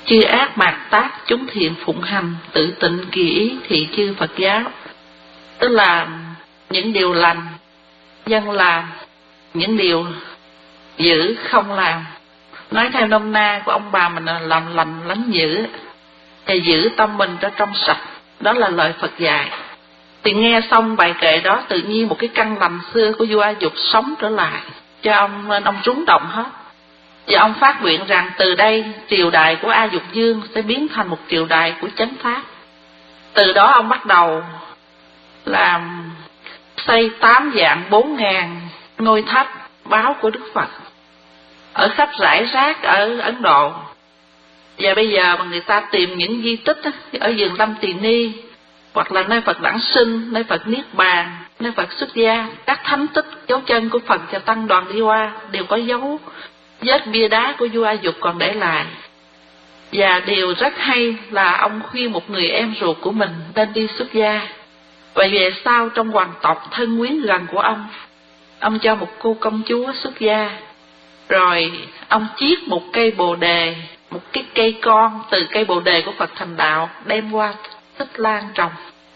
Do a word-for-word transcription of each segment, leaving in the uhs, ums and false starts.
Chư ác mạt tác chúng thiện phụng hành, tự tịnh kỳ ý thị chư Phật giáo. Tức là những điều lành dân làm, những điều dữ không làm. Nói theo nôm na của ông bà mình là làm lành lánh dữ, và giữ tâm mình cho trong sạch. Đó là lời Phật dạy. Thì nghe xong bài kệ đó, tự nhiên một cái căn lành xưa của vua A Dục sống trở lại cho ông, nên ông rúng động hết. Và ông phát nguyện rằng từ đây triều đại của A Dục Dương sẽ biến thành một triều đại của chánh pháp. Từ đó ông bắt đầu làm xây tám vạn bốn ngàn ngôi tháp báo của Đức Phật ở khắp rải rác ở Ấn Độ. Và bây giờ mà người ta tìm những di tích á, ở vườn Lâm Tỳ Ni, hoặc là nơi Phật đản sinh, nơi Phật niết bàn, nơi Phật xuất gia, các thánh tích dấu chân của Phật và tăng đoàn đi qua đều có dấu vết bia đá của vua A Dục còn để lại. Và điều rất hay là ông khuyên một người em ruột của mình nên đi xuất gia. Vậy về sau trong hoàng tộc thân quyến gần của ông, ông cho một cô công chúa xuất gia. Rồi ông chiết một cây bồ đề, một cái cây con từ cây bồ đề của Phật thành đạo, đem qua Tích Lan trồng.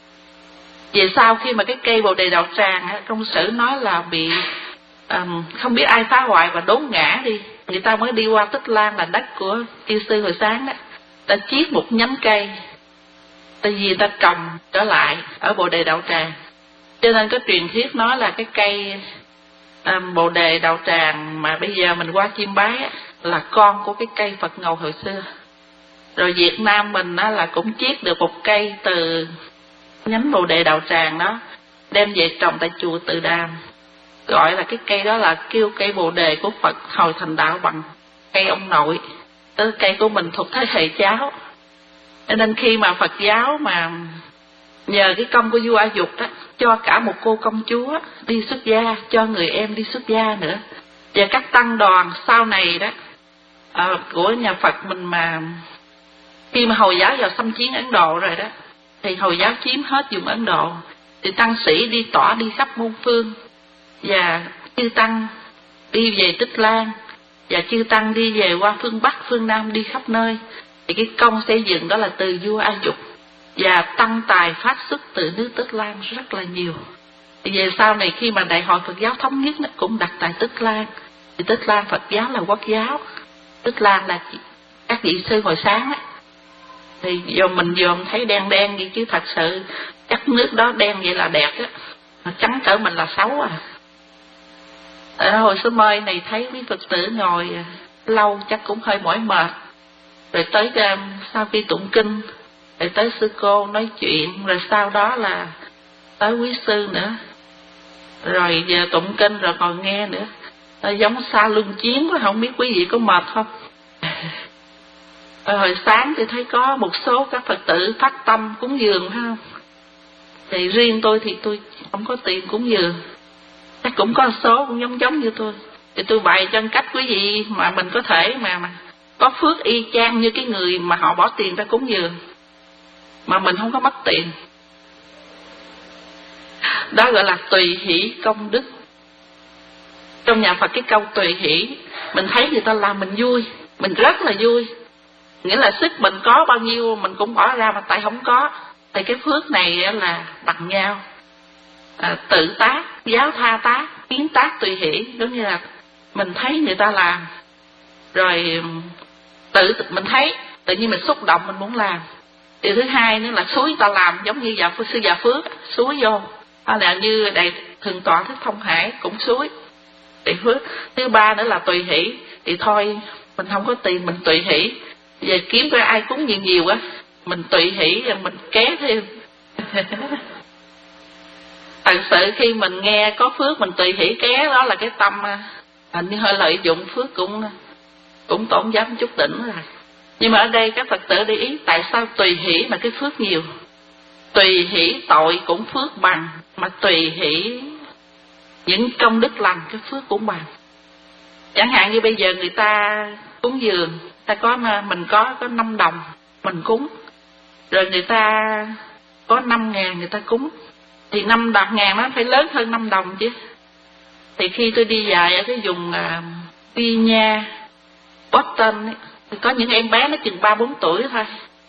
Về sau khi mà cái cây bồ đề đạo tràng á, trong sử nói là bị um, không biết ai phá hoại và đốn ngã đi, người ta mới đi qua Tích Lan là đất của chư sư hồi sáng đó, ta chiết một nhánh cây, tại vì ta trồng trở lại ở bồ đề đạo tràng. Cho nên có truyền thuyết nói là cái cây um, bồ đề đạo tràng mà bây giờ mình qua chiêm bái á, là con của cái cây Phật ngầu hồi xưa. Rồi Việt Nam mình á, là cũng chiết được một cây từ nhánh bồ đề đạo tràng đó, đem về trồng tại chùa Từ Đàm, gọi là cái cây đó là kêu cây bồ đề của Phật hồi thành đạo bằng cây ông nội. Tới cây của mình thuộc thế hệ cháu. Cho nên khi mà Phật giáo mà nhờ cái công của vua A Dục đó, cho cả một cô công chúa đi xuất gia, cho người em đi xuất gia nữa, và các tăng đoàn sau này đó à, của nhà Phật mình, mà khi mà Hồi giáo vào xâm chiếm Ấn Độ rồi đó, thì Hồi giáo chiếm hết vùng Ấn Độ, thì tăng sĩ đi tỏa đi khắp muôn phương, và chư tăng đi về Tích Lan, và chư tăng đi về qua phương Bắc, phương Nam, đi khắp nơi. Thì cái công xây dựng đó là từ vua A Dục, và tăng tài phát xuất từ nước Tích Lan rất là nhiều. Thì về sau này khi mà Đại hội Phật giáo thống nhất nó cũng đặt tại Tích Lan. Thì Tích Lan Phật giáo là quốc giáo, Tích Lan là các vị sư hồi sáng á. Thì giờ mình dòm thấy đen đen vậy, chứ thật sự chắc nước đó đen vậy là đẹp á, mà trắng cỡ mình là xấu à. Ở hồi số mơi này thấy quý Phật tử ngồi lâu chắc cũng hơi mỏi mệt. Rồi tới sau khi tụng kinh, rồi tới sư cô nói chuyện, rồi sau đó là tới quý sư nữa, rồi giờ tụng kinh rồi còn nghe nữa. Nó giống xa luân chiến quá, không biết quý vị có mệt không? Rồi hồi sáng thì thấy có một số các Phật tử phát tâm cúng dường ha. Thì riêng tôi thì tôi không có tiền cúng dường, chắc cũng có số cũng giống giống như tôi. Thì tôi bày cho cách quý vị mà mình có thể mà, mà có phước y chang như cái người mà họ bỏ tiền ra cúng dường, mà mình không có mất tiền. Đó gọi là tùy hỷ công đức. Trong nhà Phật cái câu tùy hỷ, mình thấy người ta làm mình vui, mình rất là vui. Nghĩa là sức mình có bao nhiêu mình cũng bỏ ra, mà tại không có, thì cái phước này là bằng nhau. À, tự tác, giáo tha tác, kiến tác tùy hỷ. Giống như là mình thấy người ta làm, rồi tự mình thấy tự nhiên mình xúc động, mình muốn làm. Điều thứ hai nữa là suối người ta làm, giống như dạ, sư Dạ Phước suối vô, hay là như đại thường tọa Thích Thông Hải cũng suối tùy phước. Thứ ba nữa là tùy hỷ, thì thôi mình không có tiền mình tùy hỷ, về kiếm coi ai cúng nhiều nhiều á, mình tùy hỷ rồi mình ké thêm. Thật sự khi mình nghe có phước mình tùy hỷ ké, đó là cái tâm hình như hơi lợi dụng phước, cũng cũng tổn giám chút đỉnh rồi. Nhưng mà ở đây các Phật tử để ý tại sao tùy hỷ mà cái phước nhiều. Tùy hỷ tội cũng phước bằng, mà tùy hỷ những công đức lành cái phước cũng bằng. Chẳng hạn như bây giờ người ta cúng dường, ta có mình có có năm đồng mình cúng, rồi người ta có năm ngàn người ta cúng, thì năm đồng ngàn nó phải lớn hơn năm đồng chứ. Thì khi tôi đi dạy ở cái vùng uh, Virginia, Boston ấy, Có những em bé nó chừng ba bốn tuổi thôi.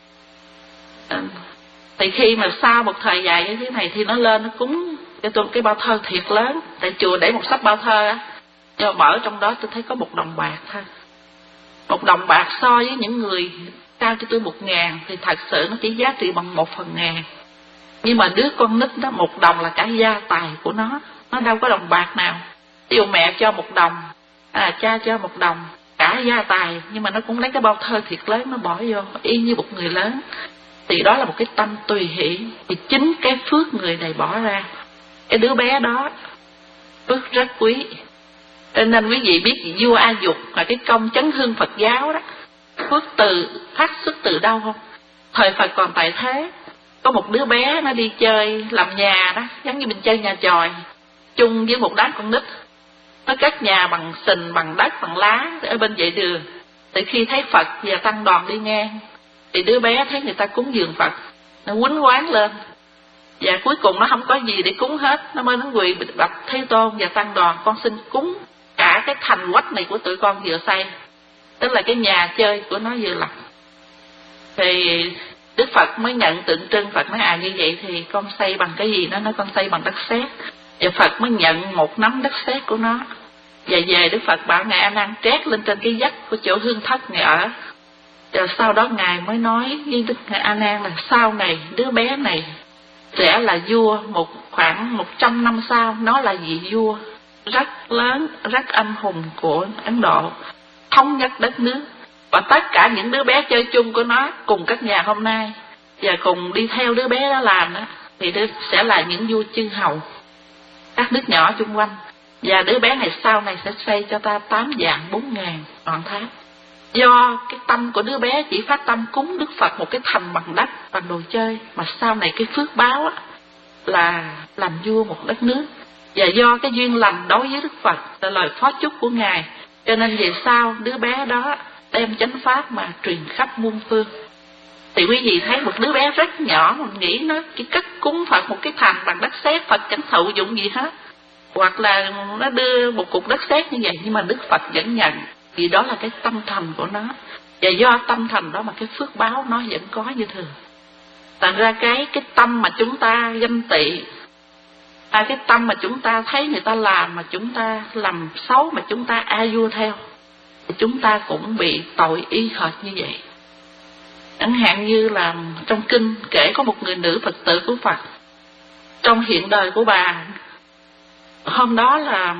Thì khi mà sau một thời dài như thế này thì nó lên nó cúng cho tôi cái bao thơ thiệt lớn. Tại chùa để một sắp bao thơ á, nhưng mà mở trong đó tôi thấy có một đồng bạc thôi. Một đồng bạc so với những người trao cho tôi một ngàn thì thật sự nó chỉ giá trị bằng một phần ngàn. Nhưng mà đứa con nít đó, một đồng là cả gia tài của nó. Nó đâu có đồng bạc nào. Ví dụ mẹ cho một đồng, à, cha cho một đồng, cả gia tài, nhưng mà nó cũng lấy cái bao thơ thiệt lớn nó bỏ vô, y như một người lớn. Thì đó là một cái tâm tùy hỷ. Thì chính cái phước người này bỏ ra, cái đứa bé đó phước rất quý. Cho nên quý vị biết vua A Dục và cái công chấn hưng Phật giáo đó, phước từ phát xuất từ đâu không? Thời Phật còn tại thế, có một đứa bé nó đi chơi làm nhà đó, giống như mình chơi nhà chòi chung với một đám con nít. Nó cất nhà bằng sình, bằng đất, bằng lá ở bên vệ đường. Từ khi thấy Phật và tăng đoàn đi ngang, thì đứa bé thấy người ta cúng dường Phật, nó quýnh quán lên. Và cuối cùng nó không có gì để cúng hết, nó mới đến quỳ bạch Thế Tôn và tăng đoàn: con xin cúng cả cái thành quách này của tụi con vừa xây, tức là cái nhà chơi của nó vừa lập. Thì Đức Phật mới nhận tượng trưng. Phật nói: à như vậy thì con xây bằng cái gì? Nó nói: con xây bằng đất sét. Và Phật mới nhận một nắm đất sét của nó. Và về Đức Phật bảo Ngài A Nan trét lên trên cái vách của chỗ hương thất Ngài ở. Rồi sau đó Ngài mới nói với Đức Ngài A Nan là sau này đứa bé này sẽ là vua một khoảng một trăm năm sau. Nó là vị vua rất lớn, rất anh hùng của Ấn Độ, thống nhất đất nước. Và tất cả những đứa bé chơi chung của nó cùng các nhà hôm nay và cùng đi theo đứa bé đó làm đó, thì sẽ là những vua chư hầu các nước nhỏ chung quanh. Và đứa bé này sau này sẽ xây cho ta tám vạn bốn ngàn đoạn tháp. Do cái tâm của đứa bé chỉ phát tâm cúng Đức Phật một cái thành bằng đất, bằng đồ chơi, mà sau này cái phước báo á, là làm vua một đất nước. Và do cái duyên lành đối với Đức Phật là lời phó chúc của Ngài, cho nên về sau đứa bé đó đem chánh pháp mà truyền khắp muôn phương. Thì quý vị thấy một đứa bé rất nhỏ, mình nghĩ nó chỉ cất cúng Phật một cái thành bằng đất sét, Phật chẳng thụ dụng gì hết. Hoặc là nó đưa một cục đất sét như vậy, nhưng mà Đức Phật vẫn nhận, vì đó là cái tâm thành của nó. Và do tâm thành đó mà cái phước báo nó vẫn có như thường. Thành ra cái cái tâm mà chúng ta ganh tị, à, cái tâm mà chúng ta thấy người ta làm mà chúng ta làm xấu, mà chúng ta a vua theo, thì chúng ta cũng bị tội y hệt như vậy. Chẳng hạn như là trong kinh kể có một người nữ Phật tử của Phật. Trong hiện đời của bà, hôm đó là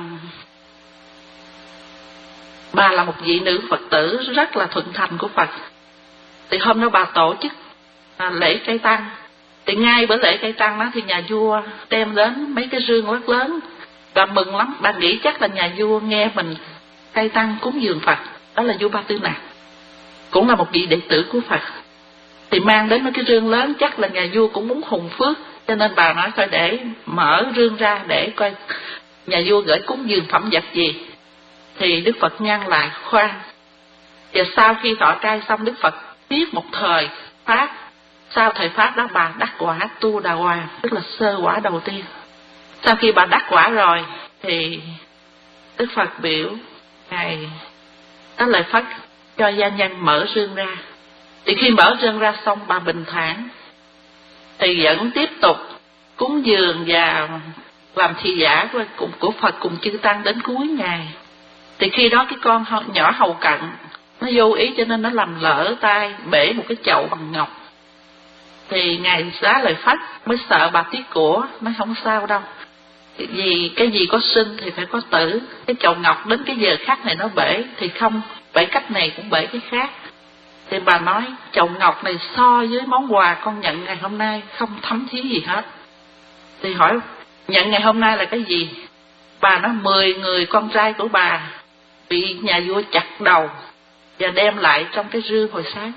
bà là một vị nữ Phật tử rất là thuận thành của Phật. Thì hôm đó bà tổ chức à, lễ cây tăng. Thì ngay bữa lễ cây tăng đó thì nhà vua đem đến mấy cái rương rất lớn. Bà mừng lắm, bà nghĩ chắc là nhà vua nghe mình cây tăng cúng dường Phật. Đó là vua Ba Tư Nặc, cũng là một vị đệ tử của Phật. Thì mang đến mấy cái rương lớn, chắc là nhà vua cũng muốn hùng phước, cho nên bà nói thôi để mở rương ra để coi nhà vua gửi cúng dường phẩm vật gì. Thì Đức Phật ngăn lại: khoan. Và sau khi thọ trai xong, Đức Phật viết một thời pháp. Sau thời pháp đó bà đắc quả Tu Đà Hoàng, tức là sơ quả đầu tiên. Sau khi bà đắc quả rồi thì Đức Phật biểu Ngài đó lời Phật cho gia nhân mở rương ra. Thì khi mở rương ra xong, bà bình thản thì vẫn tiếp tục cúng dường và làm thị giả của, của Phật cùng chư tăng đến cuối ngày. Thì khi đó cái con nhỏ hầu cận nó vô ý, cho nên nó làm lỡ tay, bể một cái chậu bằng ngọc. Thì Ngài xá lời Phật mới sợ bà tiếc của, nói không sao đâu, vì cái gì có sinh thì phải có tử. Cái chậu ngọc đến cái giờ khác này nó bể thì không bể cách này cũng bể cái khác. Thì bà nói chậu ngọc này so với món quà con nhận ngày hôm nay không thấm thía gì hết. Thì hỏi nhận ngày hôm nay là cái gì? Bà nói mười người con trai của bà bị nhà vua chặt đầu và đem lại trong cái rương hồi sáng.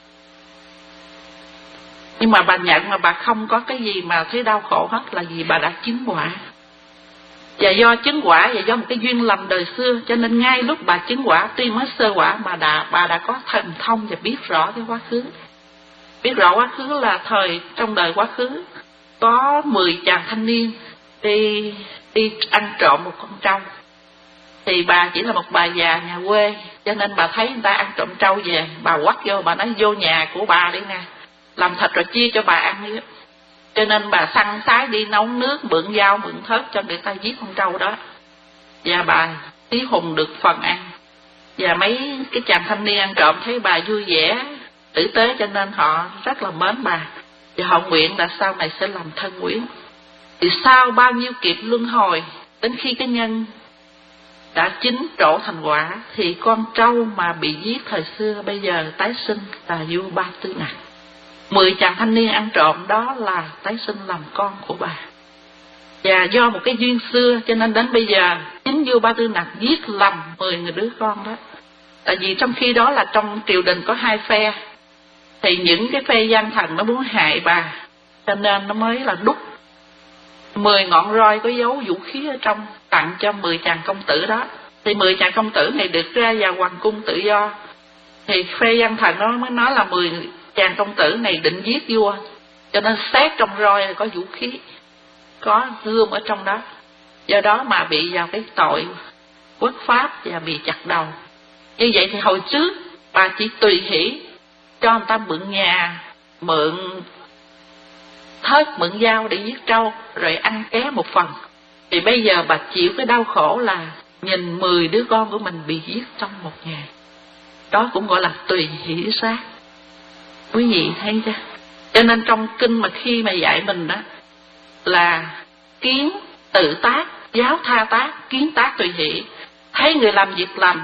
Nhưng mà bà nhận mà bà không có cái gì mà thấy đau khổ hết, là vì bà đã chứng quả. Và do chứng quả và do một cái duyên lành đời xưa, cho nên ngay lúc bà chứng quả, tuy mới sơ quả mà đã, bà đã có thần thông và biết rõ cái quá khứ. Biết rõ quá khứ là thời trong đời quá khứ có mười chàng thanh niên đi đi ăn trộm một con trâu. Thì bà chỉ là một bà già nhà quê, cho nên bà thấy người ta ăn trộm trâu về, bà quắt vô, bà nói vô nhà của bà đi nè, làm thịt rồi chia cho bà ăn đi. Cho nên bà săn sái đi nấu nước, mượn dao mượn thớt cho người ta giết con trâu đó, và bà Tí Hùng được phần ăn. Và mấy cái chàng thanh niên ăn trộm thấy bà vui vẻ tử tế, cho nên họ rất là mến bà, và họ nguyện là sau này sẽ làm thân quyến. Thì sau bao nhiêu kiếp luân hồi, đến khi cái nhân đã chín trổ thành quả, thì con trâu mà bị giết thời xưa bây giờ tái sinh là vua Ba Tư Nặc. Mười chàng thanh niên ăn trộm đó là tái sinh làm con của bà. Và do một cái duyên xưa cho nên đến bây giờ chính vua Ba Tư Nặc giết lầm mười người đứa con đó. Tại vì trong khi đó là trong triều đình có hai phe, thì những cái phe gian thần nó muốn hại bà, cho nên nó mới là đúc mười ngọn roi có dấu vũ khí ở trong tặng cho mười chàng công tử đó. Thì mười chàng công tử này được ra vào hoàng cung tự do, thì phe gian thần nó mới nói là mười chàng công tử này định giết vua, cho nên xét trong roi là có vũ khí, có gươm ở trong đó. Do đó mà bị vào cái tội quốc pháp và bị chặt đầu. Như vậy thì hồi trước bà chỉ tùy hỷ cho người ta mượn nhà, mượn thớt, mượn dao để giết trâu, rồi ăn ké một phần. Thì bây giờ bà chịu cái đau khổ là nhìn mười đứa con của mình bị giết trong một ngày. Đó cũng gọi là tùy hỷ sát. Quý vị thấy chưa? Cho nên trong kinh mà khi mà dạy mình đó là kiến tự tác, giáo tha tác, kiến tác tùy hỷ. Thấy người làm việc lành,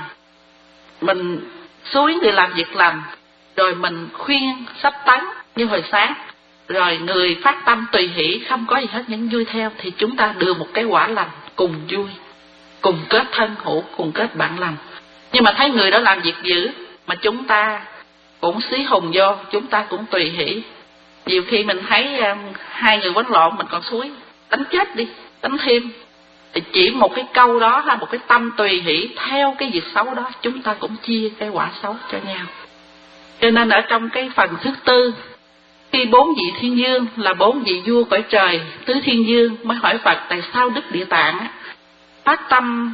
mình xúi người làm việc lành, rồi mình khuyên sắp tấn như hồi sáng, rồi người phát tâm tùy hỷ, không có gì hết những vui theo, thì chúng ta đưa một cái quả lành cùng vui, cùng kết thân hữu, cùng kết bạn lành. Nhưng mà thấy người đó làm việc dữ mà chúng ta cũng xí hùng vô, chúng ta cũng tùy hỷ. Nhiều khi mình thấy um, hai người quánh lộn, mình còn xúi đánh chết đi, đánh thêm. Thì chỉ một cái câu đó hay một cái tâm tùy hỷ theo cái việc xấu đó, chúng ta cũng chia cái quả xấu cho nhau. Cho nên ở trong cái phần thứ tư, khi bốn vị thiên dương là bốn vị vua cõi trời tứ thiên dương mới hỏi Phật tại sao Đức Địa Tạng phát tâm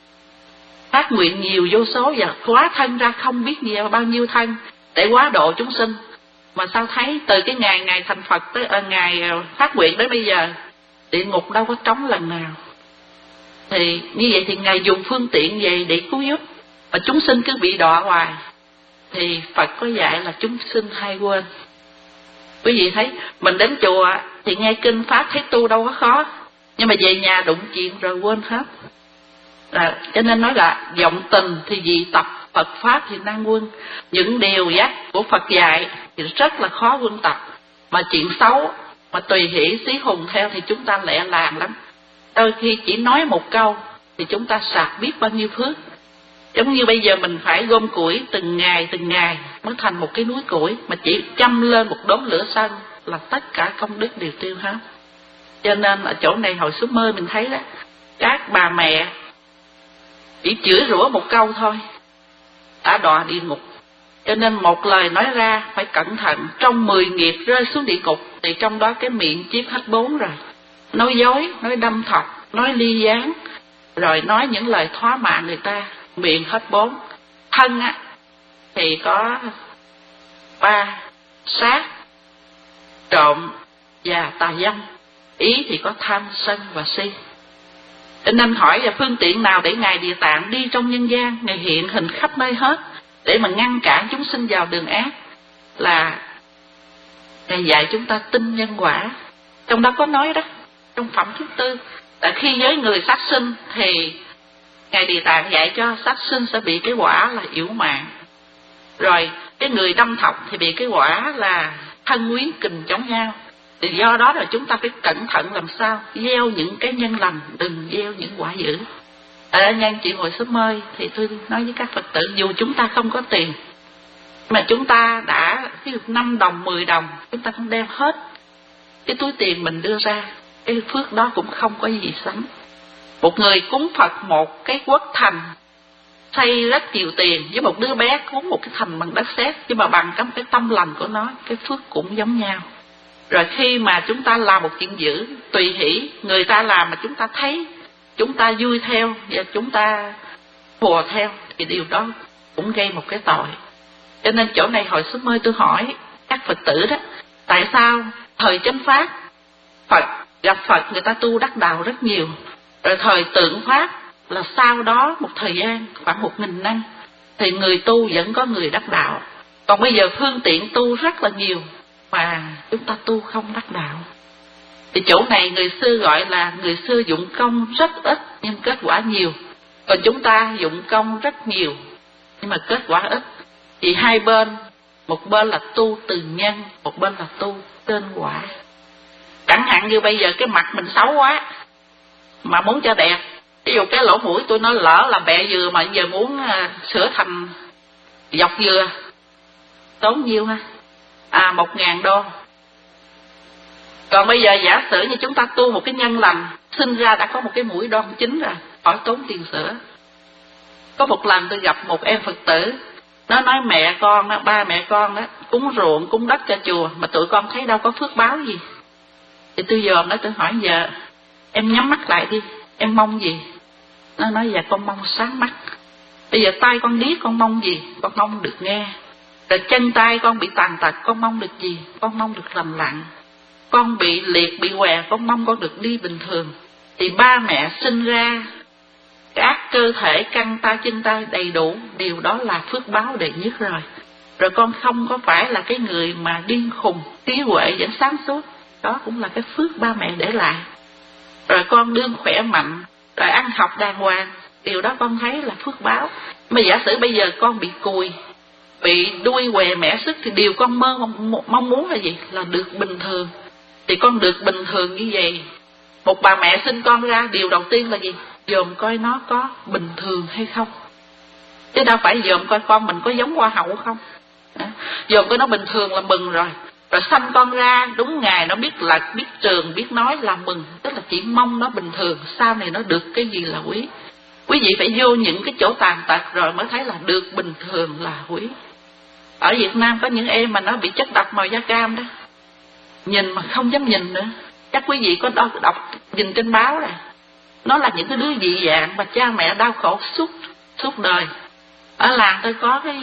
phát nguyện nhiều vô số và hóa thân ra không biết nhiều bao nhiêu thân để hóa độ chúng sinh, mà sao thấy từ cái ngày ngày thành Phật tới à, ngày phát nguyện đến bây giờ địa ngục đâu có trống lần nào. Thì như vậy thì Ngài dùng phương tiện vậy để cứu giúp, mà chúng sinh cứ bị đọa hoài. Thì Phật có dạy là chúng sinh hay quên. Quý vị thấy mình đến chùa thì nghe kinh pháp thấy tu đâu có khó, nhưng mà về nhà đụng chuyện rồi quên hết. Là, cho nên nói là vọng tình thì dị tập, Phật pháp thì năng quân. Những điều giác của Phật dạy thì rất là khó quân tập, mà chuyện xấu mà tùy hỷ xí hùng theo thì chúng ta lẹ làng lắm. Đôi khi chỉ nói một câu thì chúng ta sạc biết bao nhiêu phước. Giống như bây giờ mình phải gom củi từng ngày từng ngày mới thành một cái núi củi, mà chỉ châm lên một đốm lửa xanh là tất cả công đức đều tiêu hết. Cho nên ở chỗ này hồi suốt mơ mình thấy đó, các bà mẹ chỉ chửi rủa một câu thôi đã đọa địa ngục. Cho nên một lời nói ra phải cẩn thận, trong mười nghiệp rơi xuống địa ngục thì trong đó cái miệng chiếm hết bốn rồi. Nói dối, nói đâm thọc, nói ly gián, rồi nói những lời thóa mạ người ta, miệng hết bốn. Thân á thì có ba: sát, trộm và tà dâm. Ý thì có tham, sân và si. Cho nên hỏi là phương tiện nào để Ngài Địa Tạng đi trong nhân gian, Ngài hiện hình khắp nơi hết để mà ngăn cản chúng sinh vào đường ác, là Ngài dạy chúng ta tin nhân quả. Trong đó có nói đó, trong phẩm thứ tư, là khi với người sát sinh thì Ngài Địa Tạng dạy cho sát sinh sẽ bị cái quả là yểu mạng, rồi cái người đâm thọc thì bị cái quả là thân quyến kình chống nhau. Thì do đó là chúng ta phải cẩn thận làm sao gieo những cái nhân lành, đừng gieo những quả dữ. Ở nhân chị hồi sớm mơi thì tôi nói với các Phật tử, dù chúng ta không có tiền mà chúng ta đã ví dụ năm đồng, mười đồng, chúng ta không đem hết cái túi tiền mình đưa ra, cái phước đó cũng không có gì sánh. Một người cúng Phật một cái quốc thành xây rất nhiều tiền, với một đứa bé cúng một cái thành bằng đất sét, nhưng mà bằng cái, cái tâm lành của nó, cái phước cũng giống nhau. Rồi khi mà chúng ta làm một chuyện dữ, tùy hỷ, người ta làm mà chúng ta thấy, chúng ta vui theo và chúng ta hùa theo, thì điều đó cũng gây một cái tội. Cho nên chỗ này hồi sớm mới tôi hỏi các Phật tử đó, tại sao thời chánh pháp Phật gặp Phật người ta tu đắc đạo rất nhiều, rồi thời tượng pháp là sau đó một thời gian khoảng một nghìn năm thì người tu vẫn có người đắc đạo, còn bây giờ phương tiện tu rất là nhiều mà chúng ta tu không đắc đạo. Thì chỗ này người xưa gọi là người xưa dụng công rất ít nhưng kết quả nhiều, còn chúng ta dụng công rất nhiều nhưng mà kết quả ít. Thì hai bên, một bên là tu từ nhân, một bên là tu trên quả. Chẳng hạn như bây giờ cái mặt mình xấu quá mà muốn cho đẹp, ví dụ cái lỗ mũi tôi nó lỡ là bẹ dừa mà giờ muốn uh, sửa thành dọc dừa, tốn nhiêu ha? À một ngàn đô. Còn bây giờ giả sử như chúng ta tu một cái nhân lành, sinh ra đã có một cái mũi đoan chính rồi, khỏi tốn tiền sửa. Có một lần tôi gặp một em Phật tử, nó nói mẹ con đó, ba mẹ con đó cúng ruộng cúng đất cho chùa mà tụi con thấy đâu có phước báo gì. Thì tôi dòm nó, tôi hỏi giờ em nhắm mắt lại đi, em mong gì? Nó nói dạ con mong sáng mắt. Bây giờ tay con điếc con mong gì? Con mong được nghe. Rồi chân tay con bị tàn tật con mong được gì? Con mong được lành lặn. Con bị liệt bị què con mong con được đi bình thường. Thì ba mẹ sinh ra các cơ thể căn tay chân tay đầy đủ, điều đó là phước báo đệ nhất rồi. Rồi con không có phải là cái người mà điên khùng, trí huệ vẫn sáng suốt, đó cũng là cái phước ba mẹ để lại. Rồi con đương khỏe mạnh, rồi ăn học đàng hoàng, điều đó con thấy là phước báo. Mà giả sử bây giờ con bị cùi, bị đuôi què mẻ sức thì điều con mơ mong muốn là gì? Là được bình thường. Thì con được bình thường như vậy, một bà mẹ sinh con ra điều đầu tiên là gì? Dòm coi nó có bình thường hay không, chứ đâu phải dòm coi con mình có giống hoa hậu không. Dòm coi nó bình thường là mừng rồi. Rồi sanh con ra đúng ngày nó biết là biết trường biết nói là mừng, tức là chỉ mong nó bình thường, sau này nó được cái gì là quý. Quý vị phải vô những cái chỗ tàn tật rồi mới thấy là được bình thường là quý. Ở Việt Nam có những em mà nó bị chất độc màu da cam đó, nhìn mà không dám nhìn nữa. Chắc quý vị có đọc, đọc nhìn trên báo rồi. Nó là những cái đứa dị dạng mà cha mẹ đau khổ suốt suốt đời. Ở làng tôi có cái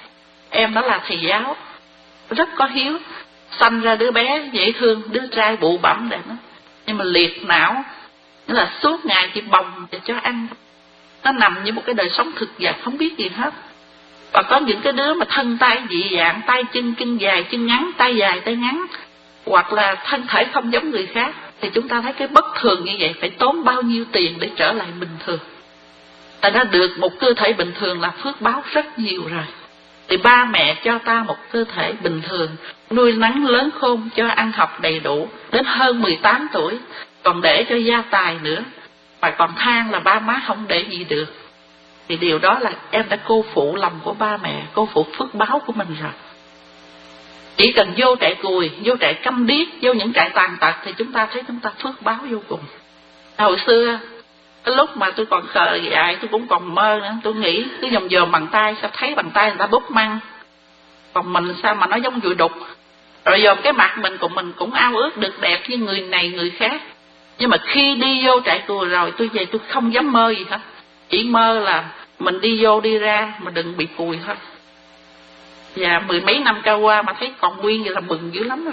em đó là thầy giáo, rất có hiếu, sanh ra đứa bé dễ thương, đứa trai bụ bẩm đẹp đó, nhưng mà liệt não, nghĩa là suốt ngày chỉ bồng để cho ăn. Nó nằm như một cái đời sống thực vật, không biết gì hết. Và có những cái đứa mà thân tay dị dạng, tay chân chân dài chân ngắn, tay dài tay ngắn, hoặc là thân thể không giống người khác, thì chúng ta thấy cái bất thường như vậy phải tốn bao nhiêu tiền để trở lại bình thường. Ta đã được một cơ thể bình thường là phước báo rất nhiều rồi. Thì ba mẹ cho ta một cơ thể bình thường, nuôi nắng lớn khôn, cho ăn học đầy đủ, đến hơn mười tám tuổi, còn để cho gia tài nữa, mà còn than là ba má không để gì được. Thì điều đó là em đã cô phụ lòng của ba mẹ, cô phụ phước báo của mình rồi. Chỉ cần vô trại cùi, vô trại câm điếc, vô những trại tàn tật thì chúng ta thấy chúng ta phước báo vô cùng. Hồi xưa, cái lúc mà tôi còn khờ dại, tôi cũng còn mơ nữa, tôi nghĩ cứ dòm dòm bằng tay, sao thấy bằng tay người ta bóp măng, còn mình sao mà nó giống dụi đục. Rồi dòm cái mặt mình của mình cũng ao ước được đẹp như người này người khác. Nhưng mà khi đi vô trại cùi rồi, tôi về tôi không dám mơ gì hết. Chỉ mơ là mình đi vô đi ra mà đừng bị cùi thôi. Và mười mấy năm trôi qua mà thấy còn nguyên vậy là mừng dữ lắm rồi.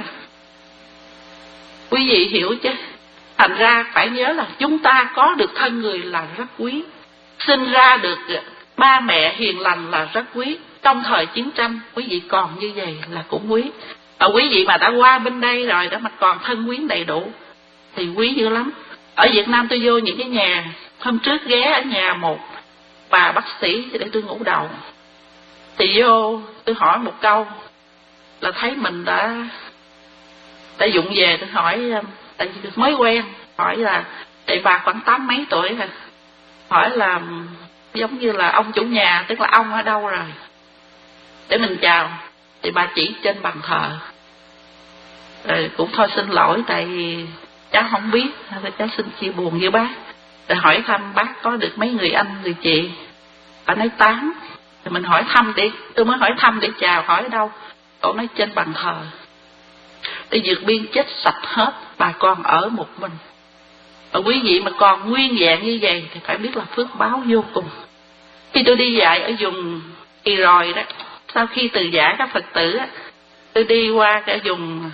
Quý vị hiểu chứ? Thành ra phải nhớ là chúng ta có được thân người là rất quý. Sinh ra được ba mẹ hiền lành là rất quý. Trong thời chiến tranh quý vị còn như vậy là cũng quý. Ở quý vị mà đã qua bên đây rồi đó mà còn thân quyến đầy đủ thì quý dữ lắm. Ở Việt Nam tôi vô những cái nhà, hôm trước ghé ở nhà một bà bác sĩ để tôi ngủ đầu. Thì vô tôi hỏi một câu là thấy mình đã đã dụng về. Tôi hỏi, tại vì mới quen, hỏi là tại bà khoảng tám mấy tuổi rồi, hỏi là giống như là ông chủ nhà, tức là ông ở đâu rồi để mình chào. Thì bà chỉ trên bàn thờ. Rồi cũng thôi xin lỗi tại vì cháu không biết, cháu xin chia buồn với bác. Rồi hỏi thăm bác có được mấy người anh người chị. Bà nói tám. Thì mình hỏi thăm đi, tôi mới hỏi thăm để chào, hỏi ở đâu? Cậu nói trên bàn thờ. Thì dược biên chết sạch hết, bà con ở một mình. Và quý vị mà còn nguyên vẹn như vậy thì phải biết là phước báo vô cùng. Khi tôi đi dạy ở vùng Thì rồi đó, sau khi từ giã các Phật tử á, tôi đi qua cả vùng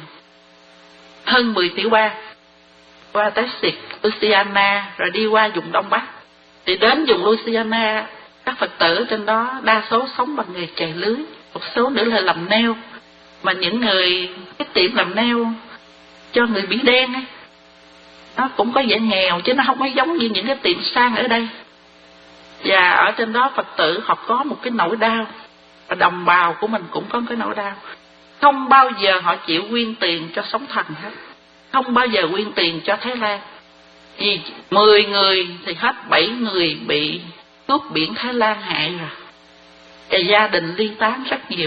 hơn mười tiểu bang, qua Texas, Louisiana, rồi đi qua vùng Đông Bắc. Thì đến vùng Louisiana, các Phật tử trên đó đa số sống bằng nghề chài lưới, một số nữa là làm neo. Mà những người cái tiệm làm neo cho người Mỹ đen ấy, nó cũng có vẻ nghèo chứ nó không có giống như những cái tiệm sang ở đây. Và ở trên đó Phật tử họ có một cái nỗi đau, và đồng bào của mình cũng có cái nỗi đau. Không bao giờ họ chịu quyên tiền cho sóng thần hết, không bao giờ quyên tiền cho Thái Lan. Vì mười người thì hết bảy người bị cướp biển Thái Lan hại rồi, và gia đình ly tán rất nhiều.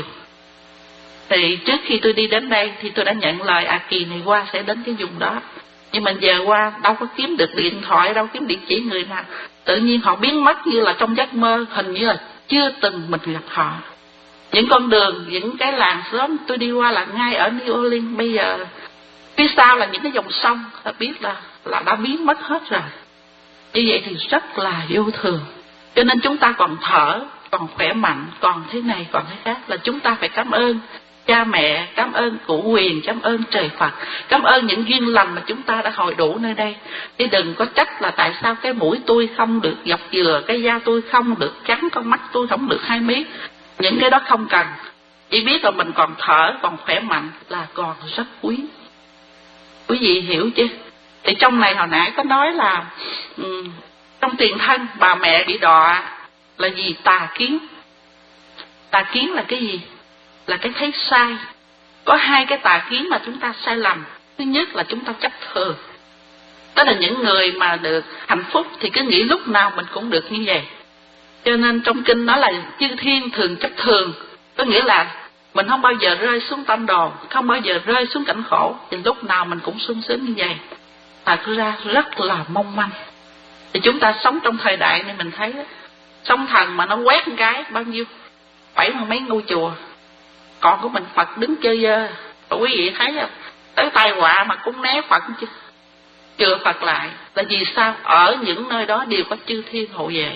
Thì trước khi tôi đi đến đây thì tôi đã nhận lời à kỳ này qua sẽ đến cái vùng đó. Nhưng mà giờ qua đâu có kiếm được điện thoại, đâu kiếm địa chỉ người nào. Tự nhiên họ biến mất như là trong giấc mơ, hình như là chưa từng mình gặp họ. Những con đường, những cái làng xóm tôi đi qua là ngay ở New Orleans. Bây giờ phía sau là những cái dòng sông, ta biết là là đã biến mất hết rồi. Như vậy thì rất là vô thường. Cho nên chúng ta còn thở, còn khỏe mạnh, còn thế này còn thế khác, là chúng ta phải cảm ơn cha mẹ, cảm ơn cụ quyền, cảm ơn trời Phật, cảm ơn những duyên lành mà chúng ta đã hội đủ nơi đây. Chứ đừng có trách là tại sao cái mũi tôi không được dọc dừa, cái da tôi không được trắng, con mắt tôi không được hai mí. Những cái đó không cần. Chỉ biết là mình còn thở, còn khỏe mạnh là còn rất quý. Quý vị hiểu chứ? Thì trong này hồi nãy có nói là um, trong tiền thân bà mẹ bị đọa là vì tà kiến. Tà kiến là cái gì? Là cái thấy sai. Có hai cái tà kiến mà chúng ta sai lầm. Thứ nhất là chúng ta chấp thường. Đó là những người mà được hạnh phúc thì cứ nghĩ lúc nào mình cũng được như vậy. Cho nên trong kinh nói là chư thiên thường chấp thường. Có nghĩa là mình không bao giờ rơi xuống tâm đồn, không bao giờ rơi xuống cảnh khổ, thì lúc nào mình cũng sung sướng như vậy. Thật ra rất là mong manh. Thì chúng ta sống trong thời đại này mình thấy đó, sóng thần mà nó quét một cái bao nhiêu, bảy mươi mấy ngôi chùa, còn của mình Phật đứng chơi dơ. Và quý vị thấy không, tới tai họa mà cũng né Phật chứ, chừa Phật lại. Là vì sao? Ở những nơi đó đều có chư thiên hộ về.